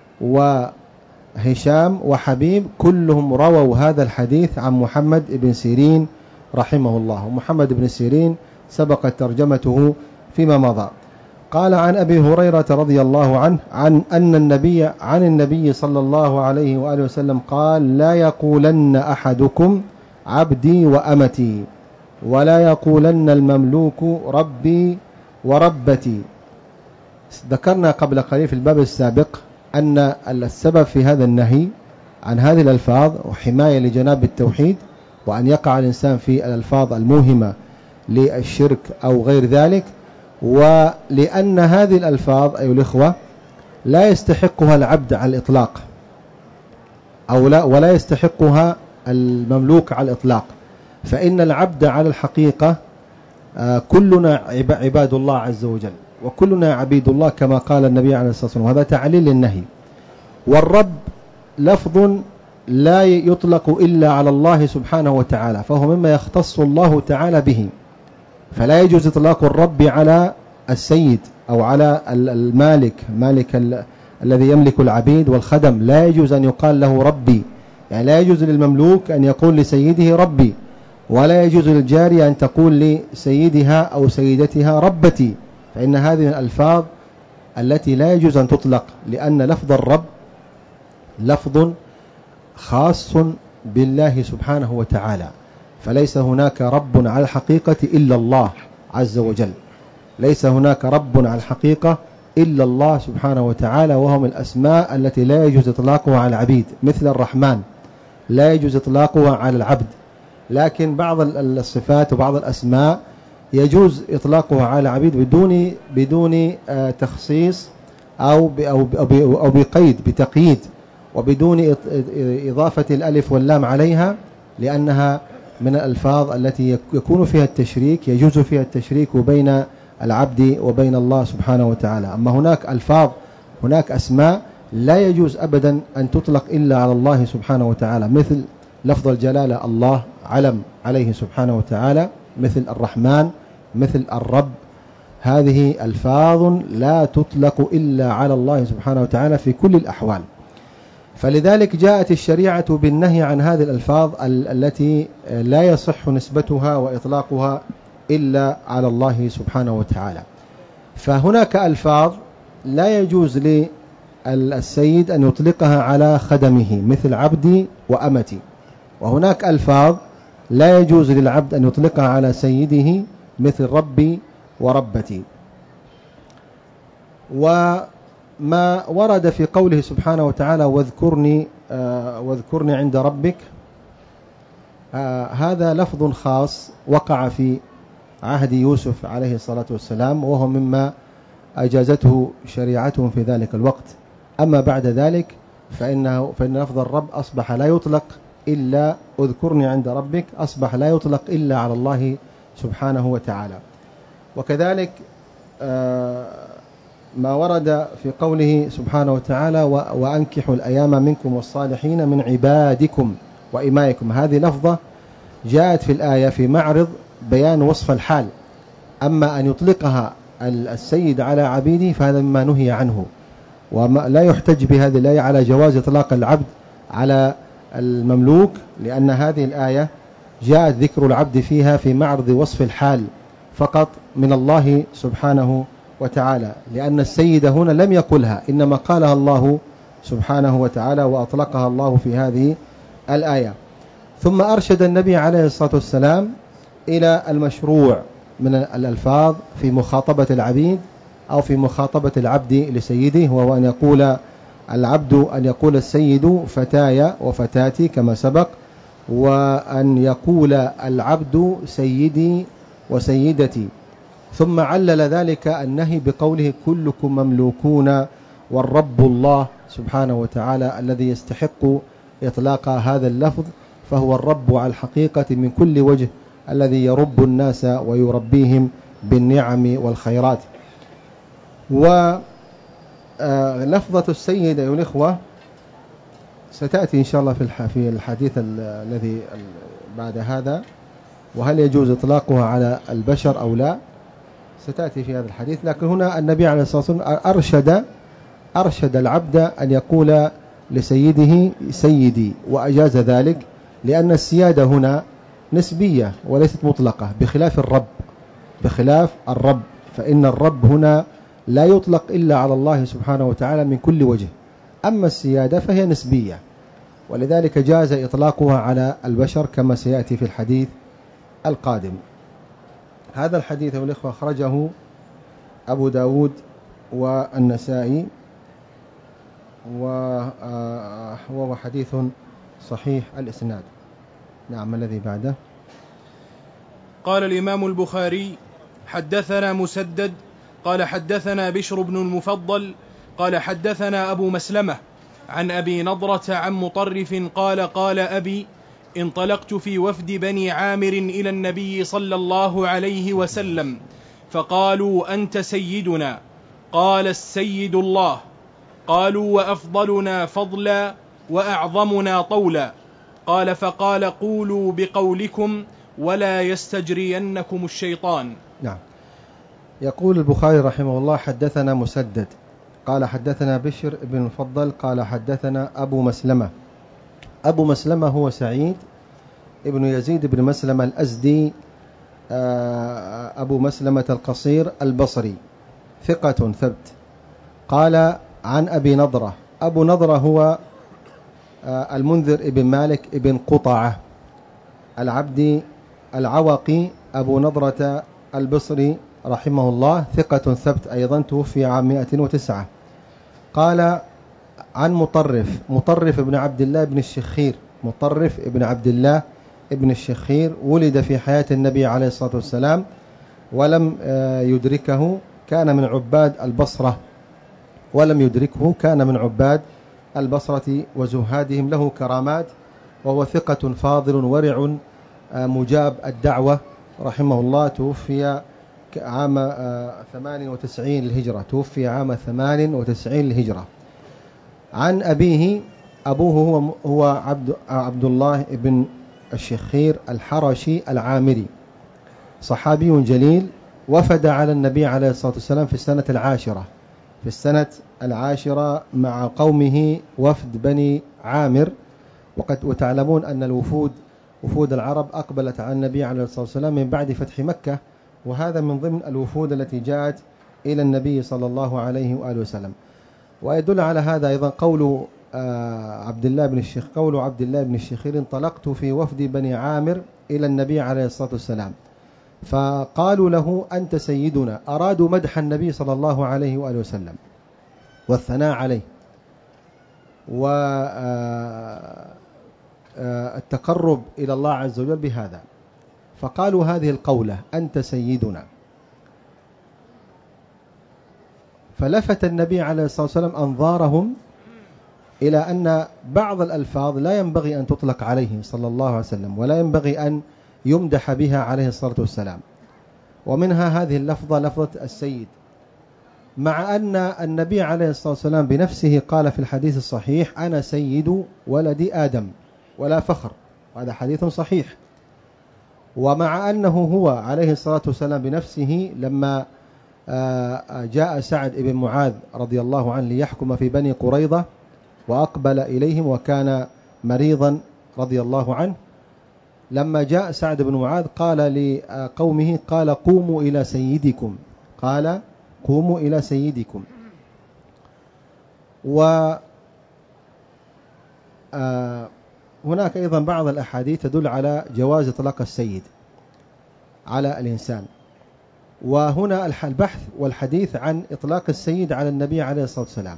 وهشام وحبيب كلهم رووا هذا الحديث عن محمد بن سيرين رحمه الله. ومحمد بن سيرين سبقت ترجمته فيما مضى. قال: عن أبي هريرة رضي الله عنه عن أن النبي عن النبي صلى الله عليه وآله وسلم قال: لا يقولن أحدكم عبدي وأمتي، ولا يقولن المملوك ربي وربتي. ذكرنا قبل قليل في الباب السابق أن السبب في هذا النهي عن هذه الألفاظ وحماية لجناب التوحيد، وأن يقع الإنسان في الألفاظ الموهمة للشرك أو غير ذلك، ولأن هذه الألفاظ أيها الإخوة لا يستحقها العبد على الإطلاق، أو لا ولا يستحقها المملوك على الإطلاق. فإن العبد على الحقيقة كلنا عباد الله عز وجل، وكلنا عبيد الله كما قال النبي عليه الصلاة والسلام، وهذا تعليل للنهي. والرب لفظ لا يطلق إلا على الله سبحانه وتعالى، فهو مما يختص الله تعالى به، فلا يجوز إطلاق الرب على السيد أو على المالك، مالك ال... الذي يملك العبيد والخدم، لا يجوز أن يقال له ربي، يعني لا يجوز للمملوك أن يقول لسيده ربي، ولا يجوز للجارية أن تقول لسيدها أو سيدتها ربتي، فإن هذه الألفاظ التي لا يجوز أن تطلق، لأن لفظ الرب لفظ خاص بالله سبحانه وتعالى، فليس هناك رب على الحقيقة إلا الله عز وجل، ليس هناك رب على الحقيقة إلا الله سبحانه وتعالى، وهو من الأسماء التي لا يجوز إطلاقها على العبيد، مثل الرحمن لا يجوز إطلاقها على العبد، لكن بعض الصفات وبعض الأسماء يجوز إطلاقها على العبيد بدون بدون تخصيص أو أو بقيد بتقييد، وبدون إضافة الألف واللام عليها، لأنها من الألفاظ التي يكون فيها التشريك، يجوز فيها التشريك بين العبد وبين الله سبحانه وتعالى. أما هناك ألفاظ، هناك أسماء لا يجوز أبدا أن تطلق إلا على الله سبحانه وتعالى، مثل لفظ الجلالة الله علم عليه سبحانه وتعالى، مثل الرحمن، مثل الرب، هذه ألفاظ لا تطلق إلا على الله سبحانه وتعالى في كل الأحوال. فلذلك جاءت الشريعة بالنهي عن هذه الألفاظ التي لا يصح نسبتها وإطلاقها إلا على الله سبحانه وتعالى. فهناك ألفاظ لا يجوز للسيد أن يطلقها على خدمه، مثل عبدي وأمتي، وهناك ألفاظ لا يجوز للعبد أن يطلقها على سيده، مثل ربي وربتي. وما ورد في قوله سبحانه وتعالى واذكرني, آه واذكرني عند ربك آه هذا لفظ خاص وقع في عهد يوسف عليه الصلاة والسلام، وهو مما أجازته شريعتهم في ذلك الوقت. أما بعد ذلك فإنه فإن لفظ الرب أصبح لا يطلق إلا اذكرني عند ربك، أصبح لا يطلق إلا على الله سبحانه وتعالى. وكذلك ما ورد في قوله سبحانه وتعالى وأنكحوا الأيام منكم والصالحين من عبادكم وإمائكم، هذه لفظة جاءت في الآية في معرض بيان وصف الحال. أما أن يطلقها السيد على عبيده فهذا مما نهي عنه، ولا يحتج بهذه الآية على جواز إطلاق العبد على المملوك، لأن هذه الآية جاءت ذكر العبد فيها في معرض وصف الحال فقط من الله سبحانه وتعالى، لأن السيد هنا لم يقلها، إنما قالها الله سبحانه وتعالى وأطلقها الله في هذه الآية. ثم أرشد النبي عليه الصلاة والسلام إلى المشروع من الألفاظ في مخاطبة العبيد أو في مخاطبة العبد لسيده، وهو أن يقول العبد أن يقول السيد فتاي وفتاتي كما سبق، وأن يقول العبد سيدي وسيدتي. ثم علل ذلك النهي بقوله كلكم مملوكون والرب الله سبحانه وتعالى الذي يستحق إطلاق هذا اللفظ، فهو الرب على الحقيقة من كل وجه، الذي يرب الناس ويربيهم بالنعم والخيرات. ولفظة السيد أيها الإخوة ستأتي إن شاء الله في الحديث الذي بعد هذا، وهل يجوز إطلاقها على البشر أو لا ستأتي في هذا الحديث. لكن هنا النبي عليه الصلاة والسلام أرشد أرشد العبد أن يقول لسيده سيدي، وأجاز ذلك لأن السيادة هنا نسبية وليست مطلقة، بخلاف الرب بخلاف الرب فإن الرب هنا لا يطلق إلا على الله سبحانه وتعالى من كل وجه، أما السيادة فهي نسبية، ولذلك جاز إطلاقها على البشر كما سيأتي في الحديث القادم. هذا الحديث والإخوة أخرجه أبو داود والنسائي، وهو حديث صحيح الإسناد. نعم، الذي بعده. قال الإمام البخاري حدثنا مسدد قال حدثنا بشر بن المفضل قال حدثنا أبو مسلمة عن أبي نضرة عن مطرف قال قال أبي انطلقت في وفد بني عامر إلى النبي صلى الله عليه وسلم فقالوا أنت سيدنا، قال السيد الله، قالوا وأفضلنا فضلا وأعظمنا طولا، قال فقال قولوا بقولكم ولا يستجرينكم الشيطان. نعم. يقول البخاري رحمه الله حدثنا مسدد قال حدثنا بشر بن المفضل قال حدثنا أبو مسلمة. أبو مسلمة هو سعيد ابن يزيد بن مسلمة الأزدي أبو مسلمة القصير البصري، ثقة ثبت. قال عن أبي نضرة. أبو نضرة هو المنذر ابن مالك ابن قطعة العبدي العوقي أبو نضرة البصري رحمه الله، ثقة ثبت أيضا، توفي عام مئة وتسعة. قال عن مطرف مطرف ابن عبد الله بن الشخير مطرف ابن عبد الله ابن الشخير، ولد في حياة النبي عليه الصلاة والسلام ولم يدركه، كان من عباد البصرة ولم يدركه كان من عباد البصرة وزهادهم، له كرامات، وهو ثقة فاضل ورع مجاب الدعوة رحمه الله. توفي عام ثمان وتسعين للهجرة توفي عام ثمان وتسعين للهجرة. عن أبيه، أبوه هو, هو عبد, عبد الله بن الشخير الحرشي العامري، صحابي جليل، وفد على النبي عليه الصلاة والسلام في السنة العاشرة في السنة العاشرة مع قومه وفد بني عامر. وقد وتعلمون أن الوفود وفود العرب أقبلت على النبي عليه الصلاة والسلام من بعد فتح مكة، وهذا من ضمن الوفود التي جاءت إلى النبي صلى الله عليه وآله وسلم. ويدل على هذا أيضا قول عبد الله بن الشيخ قول عبد الله بن الشخير انطلقت في وفد بني عامر إلى النبي عليه الصلاة والسلام فقالوا له أنت سيدنا، أرادوا مدح النبي صلى الله عليه وآله وسلم والثناء عليه. التقرب إلى الله عز وجل بهذا. فقالوا هذه القولة أنت سيدنا. فلفت النبي عليه الصلاة والسلام أنظارهم إلى أن بعض الألفاظ لا ينبغي أن تطلق عليه صلى الله عليه وسلم، ولا ينبغي أن يمدح بها عليه الصلاة والسلام، ومنها هذه اللفظة لفظة السيد، مع أن النبي عليه الصلاة والسلام بنفسه قال في الحديث الصحيح أنا سيد ولد آدم ولا فخر، وهذا حديث صحيح. ومع أنه هو عليه الصلاة والسلام بنفسه لما جاء سعد بن معاذ رضي الله عنه ليحكم في بني قريظة وأقبل إليهم وكان مريضا رضي الله عنه، لما جاء سعد بن معاذ قال لقومه قال قوموا إلى سيدكم، قال قوموا إلى سيدكم. وهناك أيضا بعض الأحاديث تدل على جواز إطلاق السيد على الإنسان. وهنا البحث والحديث عن إطلاق السيد على النبي عليه الصلاة والسلام.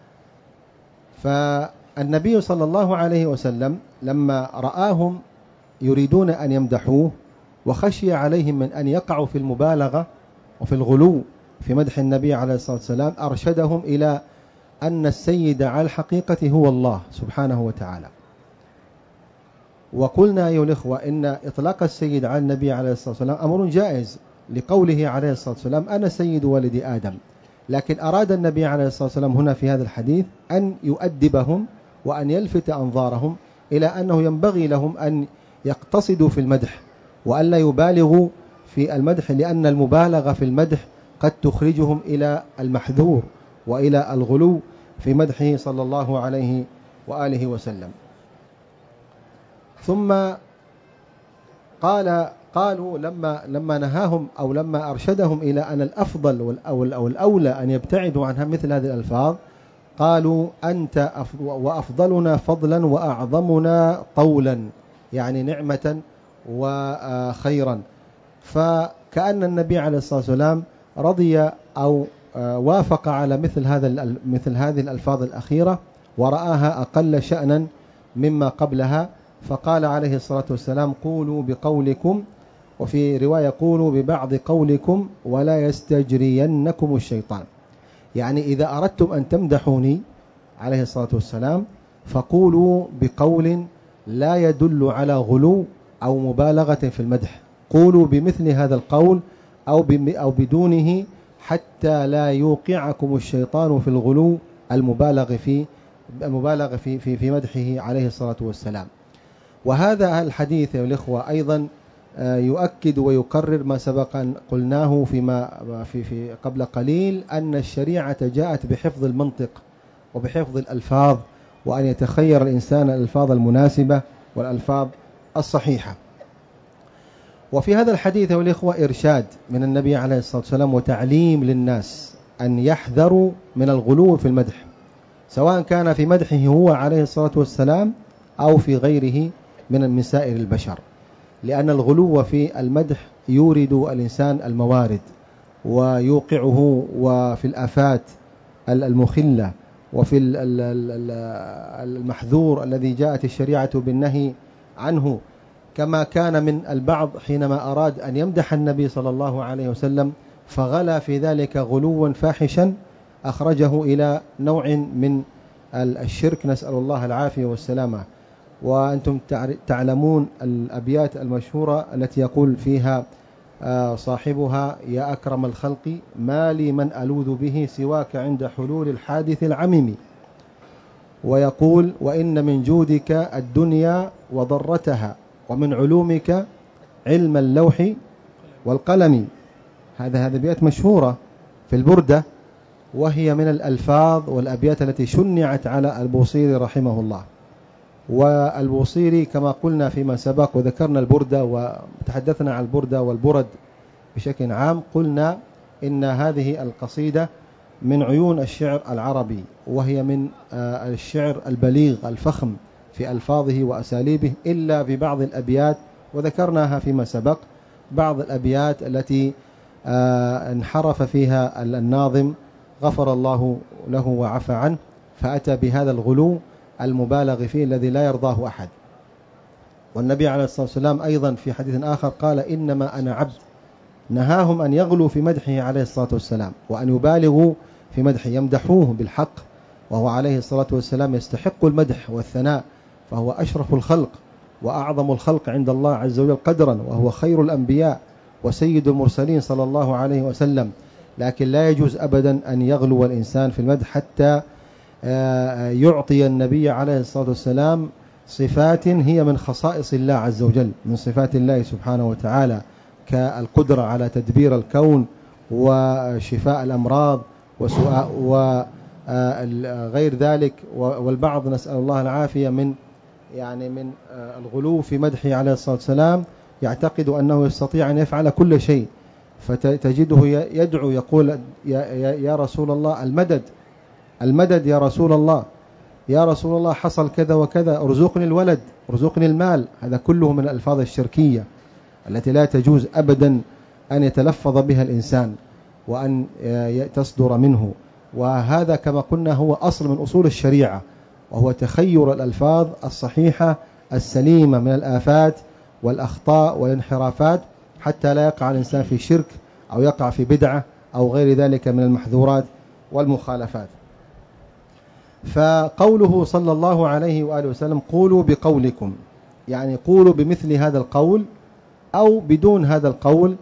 فالنبي صلى الله عليه وسلم لما رآهم يريدون أن يمدحوه وخشي عليهم من أن يقعوا في المبالغة وفي الغلو في مدح النبي عليه الصلاة والسلام، أرشدهم إلى أن السيد على الحقيقة هو الله سبحانه وتعالى. وقلنا أيها الإخوة إن إطلاق السيد على النبي عليه الصلاة والسلام أمر جائز لقوله عليه الصلاة والسلام أنا سيد ولد آدم، لكن أراد النبي عليه الصلاة والسلام هنا في هذا الحديث أن يؤدبهم وأن يلفت أنظارهم إلى أنه ينبغي لهم أن يقتصدوا في المدح وألا يبالغوا في المدح، لأن المبالغة في المدح قد تخرجهم إلى المحذور وإلى الغلو في مدحه صلى الله عليه وآله وسلم. ثم قال قالوا لما لما نهاهم أو لما أرشدهم إلى أن الأفضل أو الأولى أن يبتعدوا عن مثل هذه الألفاظ، قالوا أنت وأفضلنا فضلا وأعظمنا طولا، يعني نعمة وخيرا. فكأن النبي عليه الصلاة والسلام رضي أو وافق على مثل هذا مثل هذه الألفاظ الأخيرة ورآها أقل شأنا مما قبلها، فقال عليه الصلاة والسلام قولوا بقولكم، وفي رواية قولوا ببعض قولكم ولا يستجرينكم الشيطان. يعني إذا أردتم أن تمدحوني عليه الصلاة والسلام فقولوا بقول لا يدل على غلو أو مبالغة في المدح، قولوا بمثل هذا القول أو أو بدونه حتى لا يوقعكم الشيطان في الغلو المبالغ في المبالغ في في في مدحه عليه الصلاة والسلام. وهذا الحديث يا الإخوة أيضا يؤكد ويكرر ما سبق أن قلناه فيما في في قبل قليل، أن الشريعة جاءت بحفظ المنطق وبحفظ الألفاظ، وأن يتخير الإنسان الألفاظ المناسبة والألفاظ الصحيحة. وفي هذا الحديث يا الإخوة إرشاد من النبي عليه الصلاة والسلام وتعليم للناس أن يحذروا من الغلو في المدح، سواء كان في مدحه هو عليه الصلاة والسلام أو في غيره من سائر البشر، لأن الغلو في المدح يورد الإنسان الموارد ويوقعه وفي الآفات المخلة وفي المحذور الذي جاءت الشريعة بالنهي عنه، كما كان من البعض حينما أراد أن يمدح النبي صلى الله عليه وسلم فغلا في ذلك غلوا فاحشا أخرجه إلى نوع من الشرك، نسأل الله العافية والسلامة. وأنتم تعلمون الأبيات المشهورة التي يقول فيها صاحبها يا أكرم الخلق ما لي من ألوذ به سواك عند حلول الحادث العميم، ويقول وإن من جودك الدنيا وضرتها ومن علومك علم اللوح والقلم. هذا هذا أبيات مشهورة في البردة، وهي من الألفاظ والأبيات التي شنعت على البوصيري رحمه الله. والبوصيري كما قلنا فيما سبق وذكرنا البردة وتحدثنا عن البردة والبرد بشكل عام، قلنا إن هذه القصيدة من عيون الشعر العربي، وهي من الشعر البليغ الفخم في ألفاظه وأساليبه، إلا ببعض الأبيات وذكرناها فيما سبق، بعض الأبيات التي انحرف فيها الناظم غفر الله له وعفى عنه، فأتى بهذا الغلو المبالغ فيه الذي لا يرضاه أحد. والنبي عليه الصلاة والسلام أيضا في حديث آخر قال إنما أنا عبد، نهاهم أن يغلوا في مدحه عليه الصلاة والسلام وأن يبالغوا في مدحه، يمدحوه بالحق، وهو عليه الصلاة والسلام يستحق المدح والثناء، فهو أشرف الخلق وأعظم الخلق عند الله عز وجل قدرا، وهو خير الأنبياء وسيد المرسلين صلى الله عليه وسلم. لكن لا يجوز أبدا أن يغلو الإنسان في المدح حتى يعطي النبي عليه الصلاة والسلام صفات هي من خصائص الله عز وجل، من صفات الله سبحانه وتعالى، كالقدرة على تدبير الكون وشفاء الأمراض وغير ذلك. والبعض نسأل الله العافية من يعني من الغلو في مدحه عليه الصلاة والسلام، يعتقد أنه يستطيع أن يفعل كل شيء، فتجده يدعو يقول يا رسول الله المدد المدد يا رسول الله، يا رسول الله حصل كذا وكذا، ارزقني الولد، ارزقني المال. هذا كله من الألفاظ الشركية التي لا تجوز أبدا أن يتلفظ بها الإنسان وأن تصدر منه. وهذا كما قلنا هو أصل من أصول الشريعة، وهو تخير الألفاظ الصحيحة السليمة من الآفات والأخطاء والانحرافات، حتى لا يقع الإنسان في شرك أو يقع في بدعة أو غير ذلك من المحذورات والمخالفات. فقوله صلى الله عليه وآله وسلم قولوا بقولكم، يعني قولوا بمثل هذا القول أو بدون هذا القول.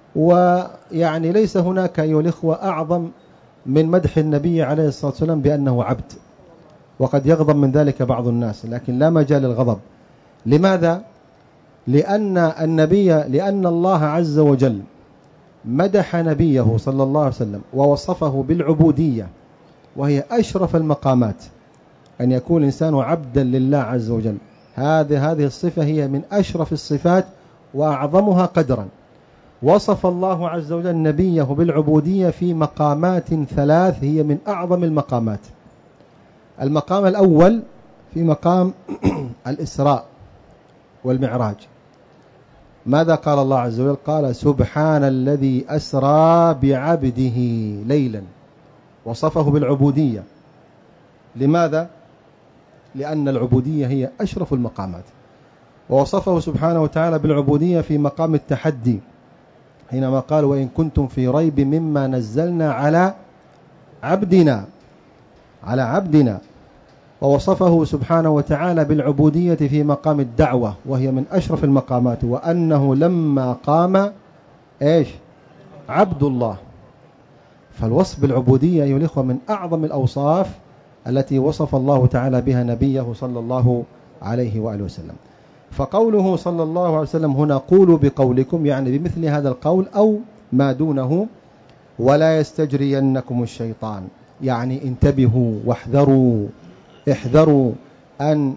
ويعني ليس هناك أيها الإخوة أعظم من مدح النبي عليه الصلاة والسلام بأنه عبد، وقد يغضب من ذلك بعض الناس، لكن لا مجال للغضب. لماذا؟ لأن النبي لأن الله عز وجل مدح نبيه صلى الله عليه وسلم ووصفه بالعبودية، وهي أشرف المقامات، أن يكون الإنسان عبدا لله عز وجل. هذه هذه الصفة هي من أشرف الصفات وأعظمها قدرا. وصف الله عز وجل نبيه بالعبودية في مقامات ثلاث هي من أعظم المقامات. المقام الأول في مقام الإسراء والمعراج. ماذا قال الله عز وجل؟ قال سبحان الذي أسرى بعبده ليلا، وصفه بالعبودية. لماذا؟ لأن العبودية هي أشرف المقامات. ووصفه سبحانه وتعالى بالعبودية في مقام التحدي حينما قال وإن كنتم في ريب مما نزلنا على عبدنا على عبدنا. ووصفه سبحانه وتعالى بالعبودية في مقام الدعوة، وهي من أشرف المقامات، وأنه لما قام إيش عبد الله. فالوصف بالعبودية أيها الإخوة من أعظم الأوصاف التي وصف الله تعالى بها نبيه صلى الله عليه وآله وسلم. فقوله صلى الله عليه وسلم هنا قولوا بقولكم، يعني بمثل هذا القول أو ما دونه. ولا يستجرينكم الشيطان، يعني انتبهوا واحذروا، احذروا أن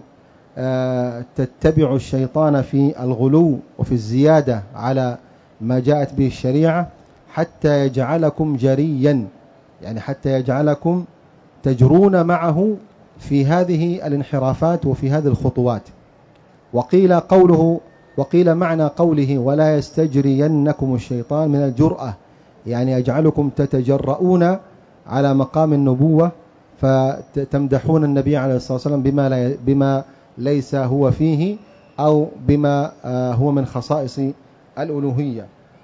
تتبعوا الشيطان في الغلو وفي الزيادة على ما جاءت به الشريعة، حتى يجعلكم جريا، يعني حتى يجعلكم تجرون معه في هذه الانحرافات وفي هذه الخطوات. وقيل قوله وقيل معنى قوله ولا يستجرينكم الشيطان من الجرأة، يعني يجعلكم تتجرؤون على مقام النبوة، فتمدحون النبي عليه الصلاة والسلام بما, لا بما ليس هو فيه أو بما هو من خصائص الألوهية.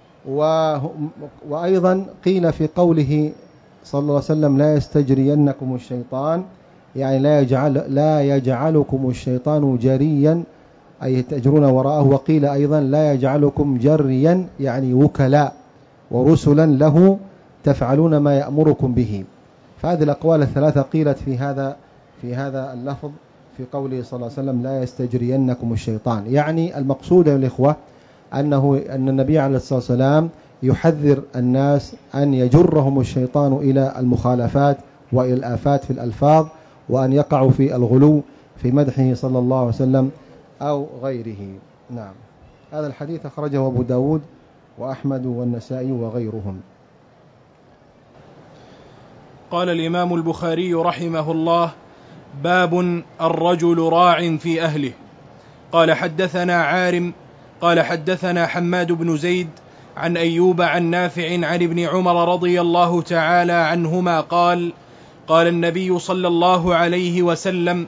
وأيضا قيل في قوله صلى الله عليه وسلم لا يستجرينكم الشيطان، يعني لا يجعل لا يجعلكم الشيطان جريا، أي تجرون وراءه. وقيل أيضا لا يجعلكم جريا، يعني وكلاء ورسلا له تفعلون ما يأمركم به. فهذه الأقوال الثلاثة قيلت في هذا في هذا اللفظ في قوله صلى الله عليه وسلم لا يستجرينكم الشيطان. يعني المقصود يا الإخوة أنه أن النبي عليه الصلاة والسلام يحذر الناس أن يجرهم الشيطان إلى المخالفات وإلى الآفات في الألفاظ، وأن يقعوا في الغلو في مدحه صلى الله عليه وسلم أو غيره. نعم، هذا الحديث أخرجه أبو داود وأحمد والنسائي وغيرهم. قال الإمام البخاري رحمه الله: باب الرجل راع في أهله. قال حدثنا عارم قال حدثنا حماد بن زيد عن أيوب عن نافع عن ابن عمر رضي الله تعالى عنهما قال: قال النبي صلى الله عليه وسلم: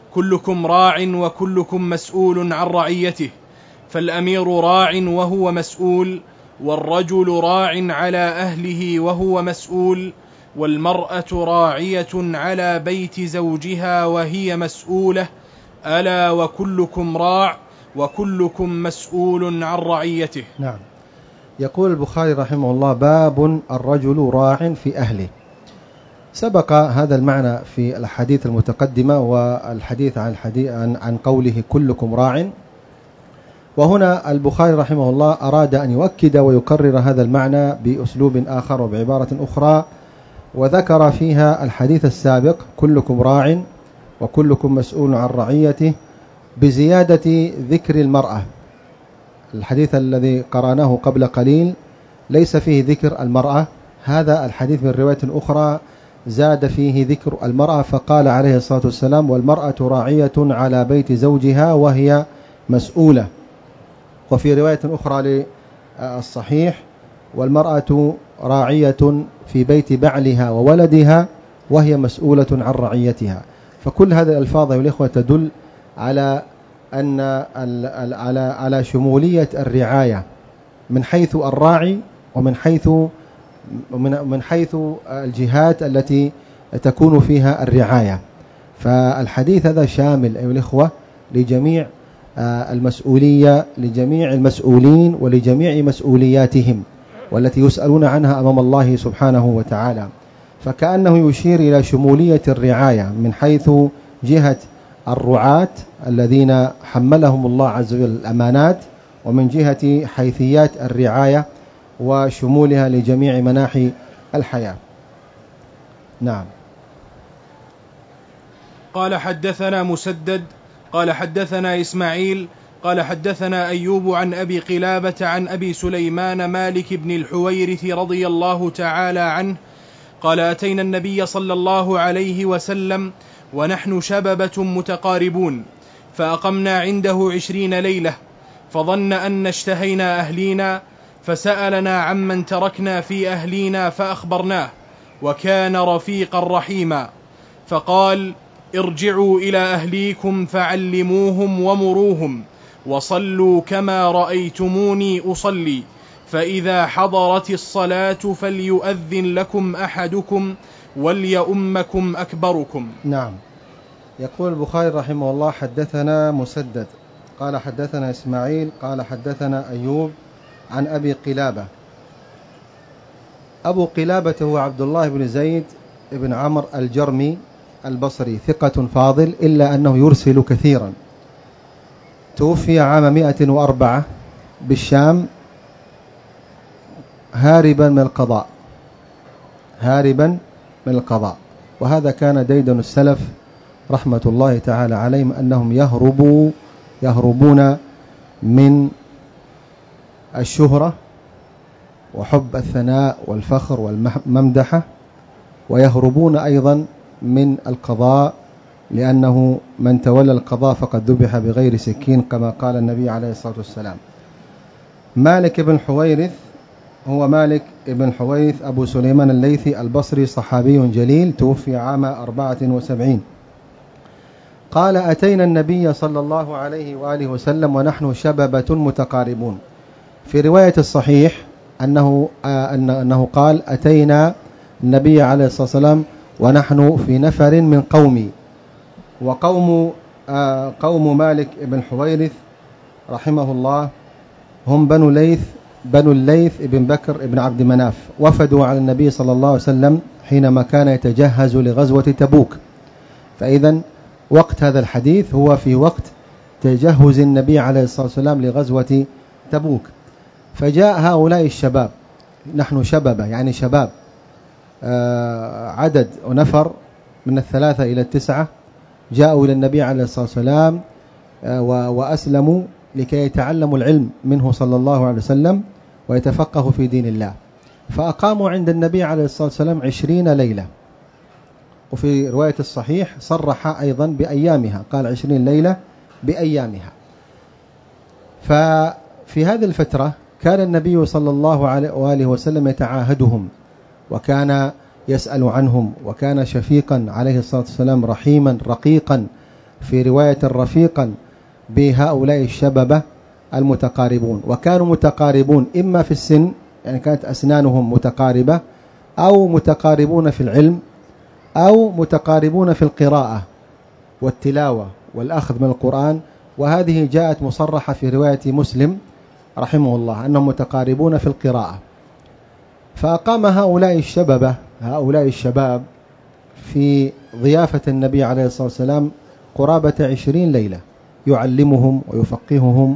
كلكم راع وكلكم مسؤول عن رعيته، فالأمير راع وهو مسؤول، والرجل راع على أهله وهو مسؤول، والمرأة راعية على بيت زوجها وهي مسؤولة، ألا وكلكم راع وكلكم مسؤول عن رعيته. نعم. يقول البخاري رحمه الله: باب الرجل راع في أهله. سبق هذا المعنى في الحديث المتقدمة والحديث عن, الحديث عن, عن قوله كلكم راع، وهنا البخاري رحمه الله أراد أن يؤكد ويكرر هذا المعنى بأسلوب آخر وبعبارة أخرى، وذكر فيها الحديث السابق كلكم راع وكلكم مسؤول عن رعيته بزيادة ذكر المرأة. الحديث الذي قرأناه قبل قليل ليس فيه ذكر المرأة، هذا الحديث من رواية أخرى زاد فيه ذكر المرأة، فقال عليه الصلاة والسلام: والمرأة راعية على بيت زوجها وهي مسؤولة. وفي رواية أخرى للصحيح: والمرأة راعية في بيت بعلها وولدها وهي مسؤولة عن رعيتها. فكل هذه الألفاظ يا الإخوة تدل على أن على على شمولية الرعاية من حيث الراعي ومن حيث من حيث الجهات التي تكون فيها الرعاية. فالحديث هذا شامل أيها الإخوة لجميع المسؤولية، لجميع المسؤولين ولجميع مسؤولياتهم والتي يسألون عنها أمام الله سبحانه وتعالى. فكأنه يشير إلى شمولية الرعاية من حيث جهة الرعاة الذين حملهم الله عز وجل الأمانات، ومن جهة حيثيات الرعاية وشمولها لجميع مناحي الحياة. نعم. قال: حدثنا مسدد قال حدثنا إسماعيل قال حدثنا أيوب عن أبي قلابة عن أبي سليمان مالك بن الحويرث رضي الله تعالى عنه قال: أتينا النبي صلى الله عليه وسلم ونحن شببة متقاربون، فأقمنا عنده عشرين ليلة، فظن أن اشتهينا أهلينا، فسألنا عمن تركنا في أهلينا فأخبرناه، وكان رفيقا رحيما، فقال: ارجعوا إلى أهليكم فعلموهم ومروهم، وصلوا كما رأيتموني أصلي، فإذا حضرت الصلاة فليؤذن لكم أحدكم وليؤمكم أكبركم. نعم. يقول البخاري رحمه الله: حدثنا مسدد قال حدثنا إسماعيل قال حدثنا أيوب عن أبي قلابة. أبو قلابة هو عبد الله بن زيد بن عمرو الجرمي البصري، ثقة فاضل، إلا أنه يرسل كثيرا. توفي عام مئة وأربعة بالشام هاربا من القضاء هاربا من القضاء وهذا كان ديدن السلف رحمة الله تعالى عليهم، أنهم يهربوا يهربون من الشهرة وحب الثناء والفخر والممدحة، ويهربون أيضا من القضاء، لأنه من تولى القضاء فقد ذبح بغير سكين كما قال النبي عليه الصلاة والسلام. مالك بن حويرث هو مالك بن حويرث أبو سليمان الليثي البصري، صحابي جليل، توفي عام أربعة وسبعين. قال: أتينا النبي صلى الله عليه وآله وسلم ونحن شببة متقاربون. في رواية الصحيح أنه, أنه قال: أتينا النبي عليه الصلاة والسلام ونحن في نفر من قومي. وقوم قوم مالك بن حويرث رحمه الله هم بنو ليث بنو الليث بن بكر بن عبد مناف، وفدوا على النبي صلى الله عليه وسلم حينما كان يتجهز لغزوة تبوك. فإذا وقت هذا الحديث هو في وقت تجهز النبي عليه الصلاة والسلام لغزوة تبوك. فجاء هؤلاء الشباب، نحن شبابة يعني شباب، عدد ونفر من الثلاثة إلى التسعة، جاءوا إلى النبي عليه الصلاة والسلام وأسلموا لكي يتعلموا العلم منه صلى الله عليه وسلم ويتفقهوا في دين الله. فأقاموا عند النبي عليه الصلاة والسلام عشرين ليلة، وفي رواية الصحيح صرح أيضا بأيامها، قال عشرين ليلة بأيامها. ففي هذه الفترة كان النبي صلى الله عليه وآله وسلم يتعاهدهم، وكان يسأل عنهم، وكان شفيقا عليه الصلاة والسلام، رحيما رقيقا في رواية رفيقا بهؤلاء الشببة المتقاربون، وكانوا متقاربون إما في السن، يعني كانت أسنانهم متقاربة، أو متقاربون في العلم، أو متقاربون في القراءة والتلاوة والأخذ من القرآن. وهذه جاءت مصرحة في رواية مسلم رحمه الله أنهم متقاربون في القراءة. فأقام هؤلاء الشببة هؤلاء الشباب في ضيافة النبي عليه الصلاة والسلام قرابة عشرين ليلة، يعلمهم ويفقههم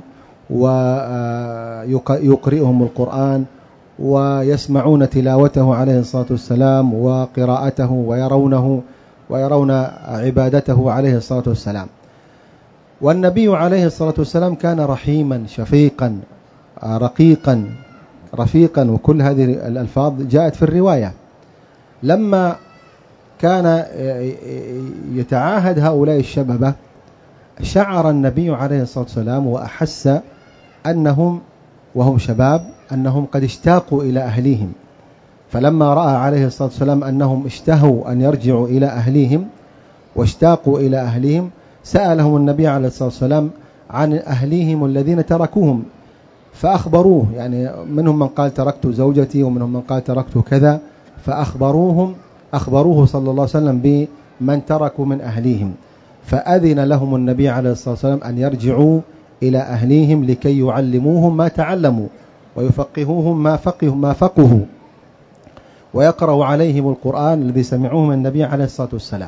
ويقرئهم القرآن، ويسمعون تلاوته عليه الصلاة والسلام وقراءته، ويرونه ويرون عبادته عليه الصلاة والسلام. والنبي عليه الصلاة والسلام كان رحيما شفيقا رقيقا رفيقا، وكل هذه الألفاظ جاءت في الرواية. لما كان يتعاهد هؤلاء الشببة شعر النبي عليه الصلاة والسلام وأحس أنهم وهم شباب أنهم قد اشتاقوا إلى أهليهم، فلما رأى عليه الصلاة والسلام أنهم اشتهوا أن يرجعوا إلى أهليهم واشتاقوا إلى أهليهم سألهم النبي عليه الصلاة والسلام عن أهليهم الذين تركوهم، فأخبروه، يعني منهم من قال تركت زوجتي، ومنهم من قال تركت كذا، فأخبروهم أخبروه صلى الله عليه وسلم بمن تركوا من أهليهم، فأذن لهم النبي عليه الصلاة والسلام أن يرجعوا إلى أهليهم لكي يعلموهم ما تعلموا ويفقهوهم ما فقهوا ما فقهوا ويقرأوا عليهم القرآن الذي سمعوه من النبي عليه الصلاة والسلام.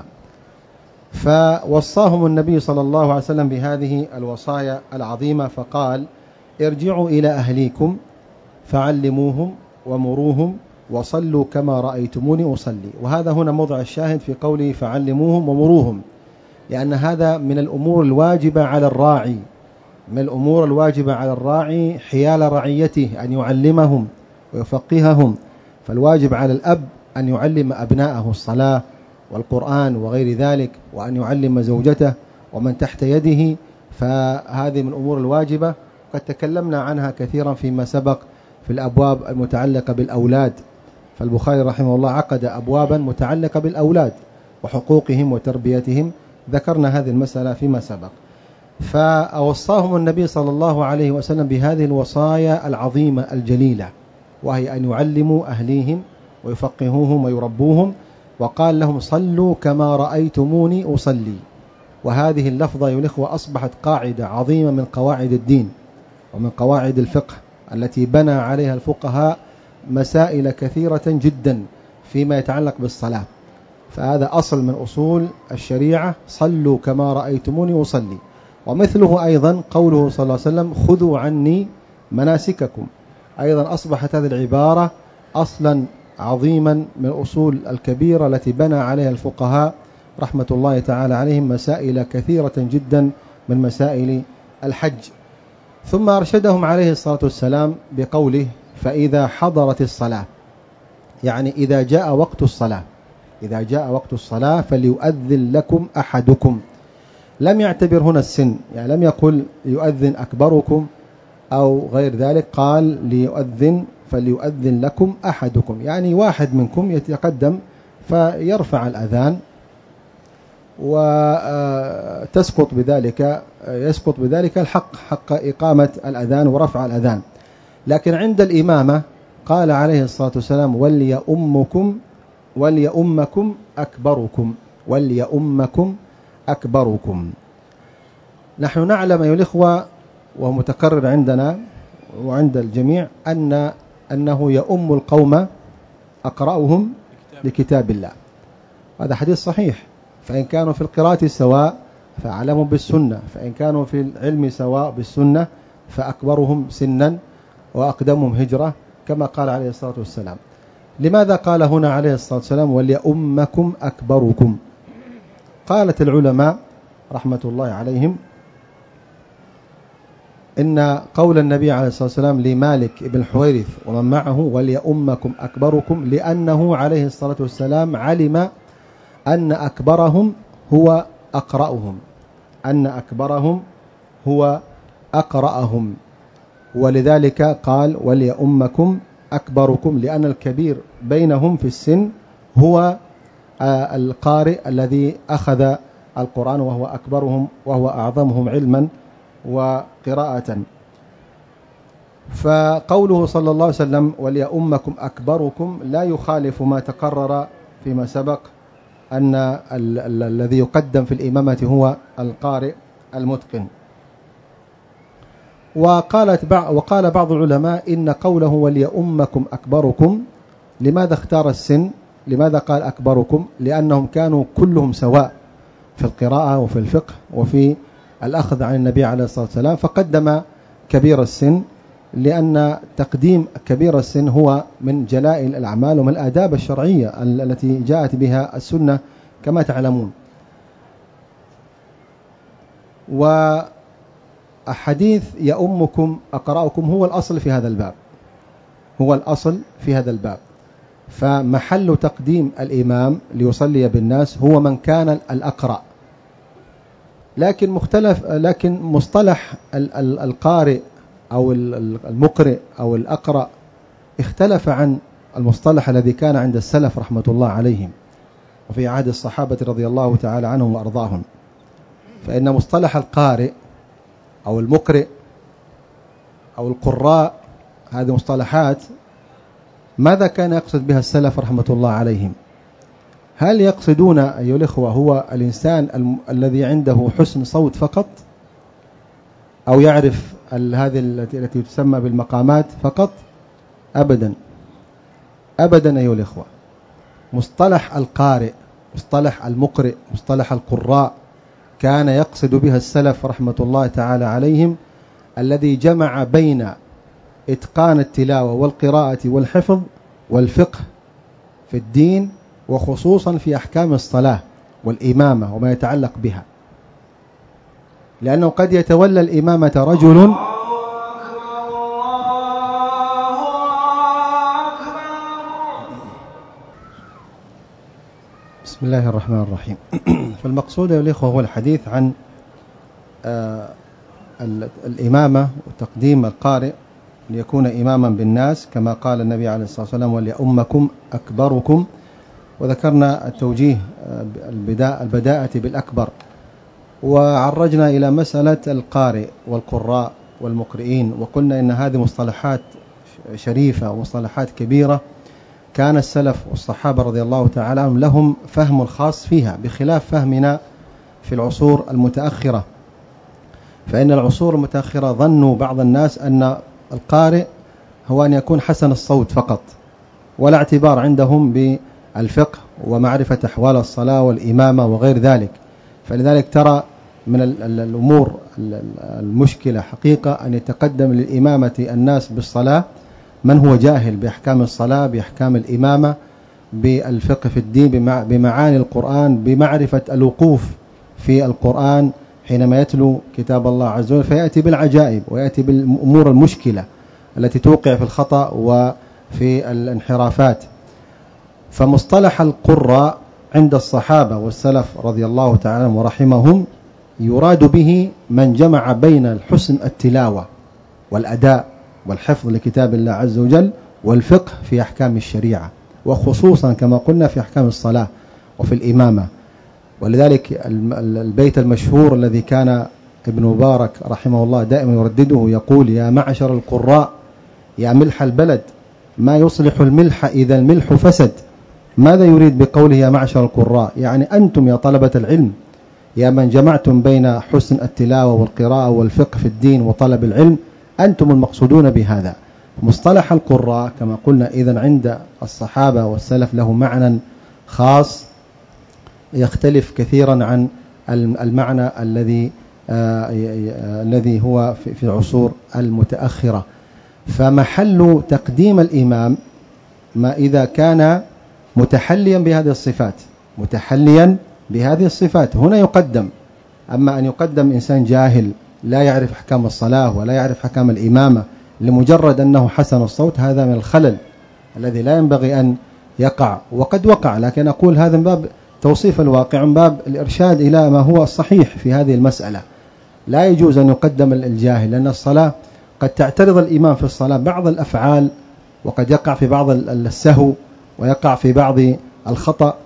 فوصاهم النبي صلى الله عليه وسلم بهذه الوصايا العظيمة، فقال ارجعوا إلى أهليكم فعلموهم ومروهم وصلوا كما رأيتموني أصلي. وهذا هنا موضع الشاهد في قوله فعلموهم ومروهم، لأن هذا من الأمور الواجبة على الراعي من الأمور الواجبة على الراعي حيال رعيته أن يعلمهم ويفقههم. فالواجب على الأب أن يعلم أبناءه الصلاة والقرآن وغير ذلك، وأن يعلم زوجته ومن تحت يده، فهذه من الأمور الواجبة. قد تكلمنا عنها كثيرا فيما سبق في الأبواب المتعلقة بالأولاد، فالبخاري رحمه الله عقد أبوابا متعلقة بالأولاد وحقوقهم وتربيتهم، ذكرنا هذه المسألة فيما سبق. فأوصاهم النبي صلى الله عليه وسلم بهذه الوصايا العظيمة الجليلة، وهي أن يعلموا أهليهم ويفقهوهم ويربوهم، وقال لهم صلوا كما رأيتموني أصلي. وهذه اللفظة يا الإخوة أصبحت قاعدة عظيمة من قواعد الدين ومن قواعد الفقه التي بنى عليها الفقهاء مسائل كثيرة جدا فيما يتعلق بالصلاة. فهذا أصل من أصول الشريعة، صلوا كما رأيتموني أصلي. ومثله أيضا قوله صلى الله عليه وسلم خذوا عني مناسككم، أيضا أصبحت هذه العبارة أصلا عظيما من الأصول الكبيرة التي بنى عليها الفقهاء رحمة الله تعالى عليهم مسائل كثيرة جدا من مسائل الحج. ثم أرشدهم عليه الصلاة والسلام بقوله فإذا حضرت الصلاة، يعني إذا جاء وقت الصلاة إذا جاء وقت الصلاة فليؤذن لكم أحدكم. لم يعتبر هنا السن، يعني لم يقل ليؤذن أكبركم أو غير ذلك، قال ليؤذن فليؤذن لكم أحدكم، يعني واحد منكم يتقدم فيرفع الأذان، وتسقط بذلك يسقط بذلك الحق حق إقامة الأذان ورفع الأذان. لكن عند الإمامة قال عليه الصلاة والسلام وليؤمكم وليؤمكم أكبركم وليؤمكم أكبركم. نحن نعلم أيها الإخوة ومتكرر عندنا وعند الجميع أن أنه يؤم القوم أقرأهم لكتاب الله، هذا حديث صحيح. فإن كانوا في القراءة سواء فأعلمهم بالسنة، فإن كانوا في العلم سواء بالسنة فأكبرهم سنا وأقدمهم هجرة، كما قال عليه الصلاة والسلام. لماذا قال هنا عليه الصلاة والسلام وليؤمكم أكبركم؟ قالت العلماء رحمة الله عليهم إن قول النبي عليه الصلاة والسلام لمالك بن الحويرث ومن معه وليؤمكم أكبركم لأنه عليه الصلاة والسلام علم أن أكبرهم هو أقرأهم أن أكبرهم هو أقرأهم ولذلك قال وليؤمكم أكبركم، لأن الكبير بينهم في السن هو القارئ الذي أخذ القرآن وهو أكبرهم وهو أعظمهم علما وقراءة. فقوله صلى الله عليه وسلم وليؤمكم أكبركم لا يخالف ما تقرر فيما سبق أن ال- ال- الذي يقدم في الإمامة هو القارئ المتقن. وقالت بع- وقال بعض العلماء إن قوله وليؤمكم أكبركم، لماذا اختار السن؟ لماذا قال أكبركم؟ لأنهم كانوا كلهم سواء في القراءة وفي الفقه وفي الأخذ عن النبي عليه الصلاة والسلام، فقدم كبير السن، لأن تقديم كبير السن هو من جلائل الأعمال ومن الآداب الشرعية التي جاءت بها السنة كما تعلمون. وحديث يؤمكم أقرأكم هو الأصل في هذا الباب، هو الأصل في هذا الباب. فمحل تقديم الإمام ليصلي بالناس هو من كان الأقرأ. لكن مختلف لكن مصطلح القارئ أو المقرئ أو الأقرأ اختلف عن المصطلح الذي كان عند السلف رحمة الله عليهم وفي عهد الصحابة رضي الله تعالى عنهم وأرضاهم. فإن مصطلح القارئ أو المقرئ أو القراء هذه مصطلحات ماذا كان يقصد بها السلف رحمة الله عليهم؟ هل يقصدون أيها الإخوة هو الإنسان الم... الذي عنده حسن صوت فقط، أو يعرف ال... هذه التي تسمى بالمقامات فقط؟ أبدا أبدا أيها الإخوة. مصطلح القارئ، مصطلح المقرئ، مصطلح القراء كان يقصد بها السلف رحمة الله تعالى عليهم الذي جمع بين إتقان التلاوة والقراءة والحفظ والفقه في الدين، وخصوصا في أحكام الصلاة والإمامة وما يتعلق بها. لأنه قد يتولى الإمامة رجل بسم الله الرحمن الرحيم. فالمقصود يا الإخوة هو الحديث عن آه الإمامة وتقديم القارئ ليكون إماما بالناس كما قال النبي عليه الصلاة والسلام وليؤمكم أكبركم. وذكرنا التوجيه البداءة بالأكبر، وعرجنا إلى مسألة القارئ والقراء والمقرئين، وقلنا إن هذه مصطلحات شريفة ومصطلحات كبيرة كان السلف والصحابة رضي الله تعالى عنهم لهم فهم خاص فيها بخلاف فهمنا في العصور المتأخرة. فإن العصور المتأخرة ظنوا بعض الناس أن القارئ هو أن يكون حسن الصوت فقط، ولا اعتبار عندهم بالفقه ومعرفة أحوال الصلاة والإمامة وغير ذلك. فلذلك ترى من الأمور المشكلة حقيقة أن يتقدم للإمامة الناس بالصلاة من هو جاهل بأحكام الصلاة، بأحكام الإمامة، بالفقه في الدين، بمعاني القرآن، بمعرفة الوقوف في القرآن حينما يتلو كتاب الله عز وجل، فيأتي بالعجائب ويأتي بالأمور المشكلة التي توقع في الخطأ وفي الانحرافات. فمصطلح القراء عند الصحابة والسلف رضي الله تعالى عنهم ورحمهم يراد به من جمع بين الحسن التلاوة والأداء والحفظ لكتاب الله عز وجل والفقه في أحكام الشريعة، وخصوصا كما قلنا في أحكام الصلاة وفي الإمامة. ولذلك البيت المشهور الذي كان ابن مبارك رحمه الله دائما يردده يقول يا معشر القراء يا ملح البلد ما يصلح الملح إذا الملح فسد. ماذا يريد بقوله يا معشر القراء؟ يعني أنتم يا طلبة العلم، يا من جمعتم بين حسن التلاوة والقراءة والفقه في الدين وطلب العلم، أنتم المقصودون بهذا. مصطلح القراء كما قلنا إذن عند الصحابة والسلف له معنى خاص يختلف كثيرا عن المعنى الذي آه الذي هو في, في العصور المتأخرة. فمحل تقديم الإمام ما إذا كان متحليا بهذه الصفات، متحليا بهذه الصفات هنا يقدم. أما أن يقدم إنسان جاهل لا يعرف أحكام الصلاة ولا يعرف أحكام الإمامة لمجرد أنه حسن الصوت، هذا من الخلل الذي لا ينبغي أن يقع، وقد وقع. لكن أقول هذا من باب توصيف الواقع، من باب الإرشاد إلى ما هو الصحيح في هذه المسألة. لا يجوز أن يقدم الجاهل، لأن الصلاة قد تعترض الإمام في الصلاة بعض الأفعال، وقد يقع في بعض السهو ويقع في بعض الخطأ،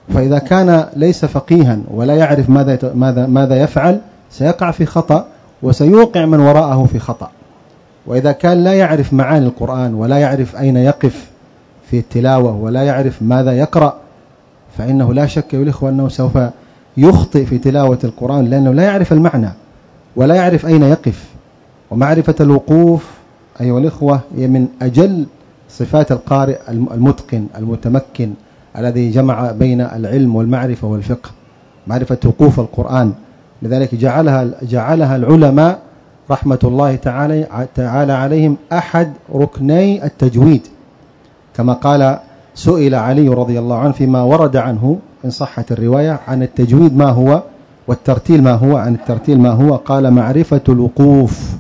فإذا كان ليس فقيها ولا يعرف ماذا ماذا ماذا يفعل سيقع في خطأ وسيوقع من وراءه في خطأ. وإذا كان لا يعرف معاني القرآن ولا يعرف أين يقف في التلاوة ولا يعرف ماذا يقرأ فإنه لا شك يا الإخوة أنه سوف يخطئ في تلاوة القرآن، لأنه لا يعرف المعنى ولا يعرف أين يقف. ومعرفة الوقوف أيها الإخوة هي من أجل صفات القارئ المتقن المتمكن الذي جمع بين العلم والمعرفة والفقه، معرفة وقوف القرآن. لذلك جعلها جعلها العلماء رحمة الله تعالى تعالى عليهم أحد ركني التجويد، كما قال سئل علي رضي الله عنه فيما ورد عنه إن صحت الرواية عن التجويد ما هو والترتيل ما هو، عن الترتيل ما هو، قال معرفة الوقوف،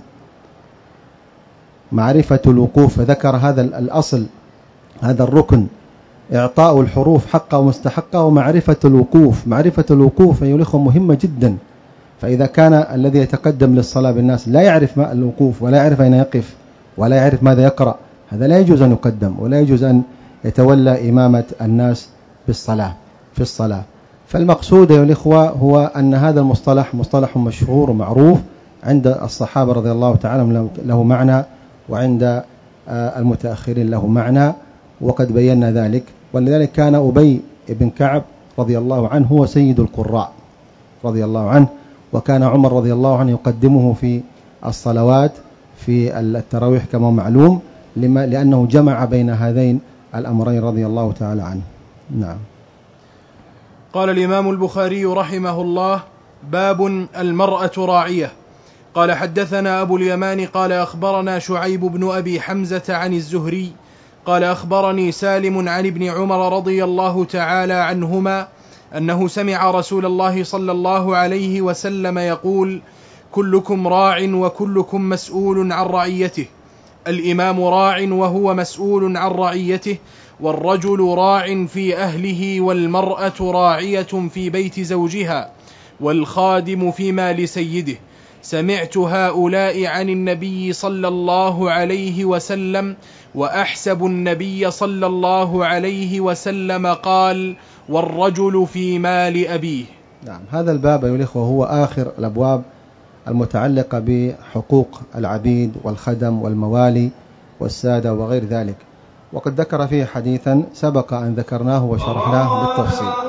معرفة الوقوف. فذكر هذا الأصل، هذا الركن، إعطاء الحروف حقه ومستحقه ومعرفة الوقوف. معرفة الوقوف أيها الأخوة مهمة جدا. فإذا كان الذي يتقدم للصلاة بالناس لا يعرف ما الوقوف ولا يعرف أين يقف ولا يعرف ماذا يقرأ، هذا لا يجوز أن يقدم ولا يجوز أن يتولى إمامة الناس بالصلاة في الصلاة. فالمقصود أيها الأخوة هو أن هذا المصطلح مصطلح مشهور ومعروف عند الصحابة رضي الله تعالى له معنى، وعند المتأخرين له معنى، وقد بينا ذلك. ولذلك كان أبي بن كعب رضي الله عنه هو سيد القراء رضي الله عنه، وكان عمر رضي الله عنه يقدمه في الصلوات في التراويح كما معلوم، لما لأنه جمع بين هذين الأمرين رضي الله تعالى عنه. نعم. قال الإمام البخاري رحمه الله: باب المرأة راعية. قال حدثنا أبو اليمان قال أخبرنا شعيب بن أبي حمزة عن الزهري قال أخبرني سالم عن ابن عمر رضي الله تعالى عنهما أنه سمع رسول الله صلى الله عليه وسلم يقول: كلكم راع وكلكم مسؤول عن رعيته، الإمام راع وهو مسؤول عن رعيته، والرجل راع في أهله، والمرأة راعية في بيت زوجها، والخادم في مال سيده. سمعت هؤلاء عن النبي صلى الله عليه وسلم، وأحسب النبي صلى الله عليه وسلم قال: والرجل في مال أبيه. نعم. هذا الباب أيها الأخوة هو آخر الأبواب المتعلقة بحقوق العبيد والخدم والموالي والسادة وغير ذلك، وقد ذكر فيه حديثا سبق أن ذكرناه وشرحناه بالتفصيل.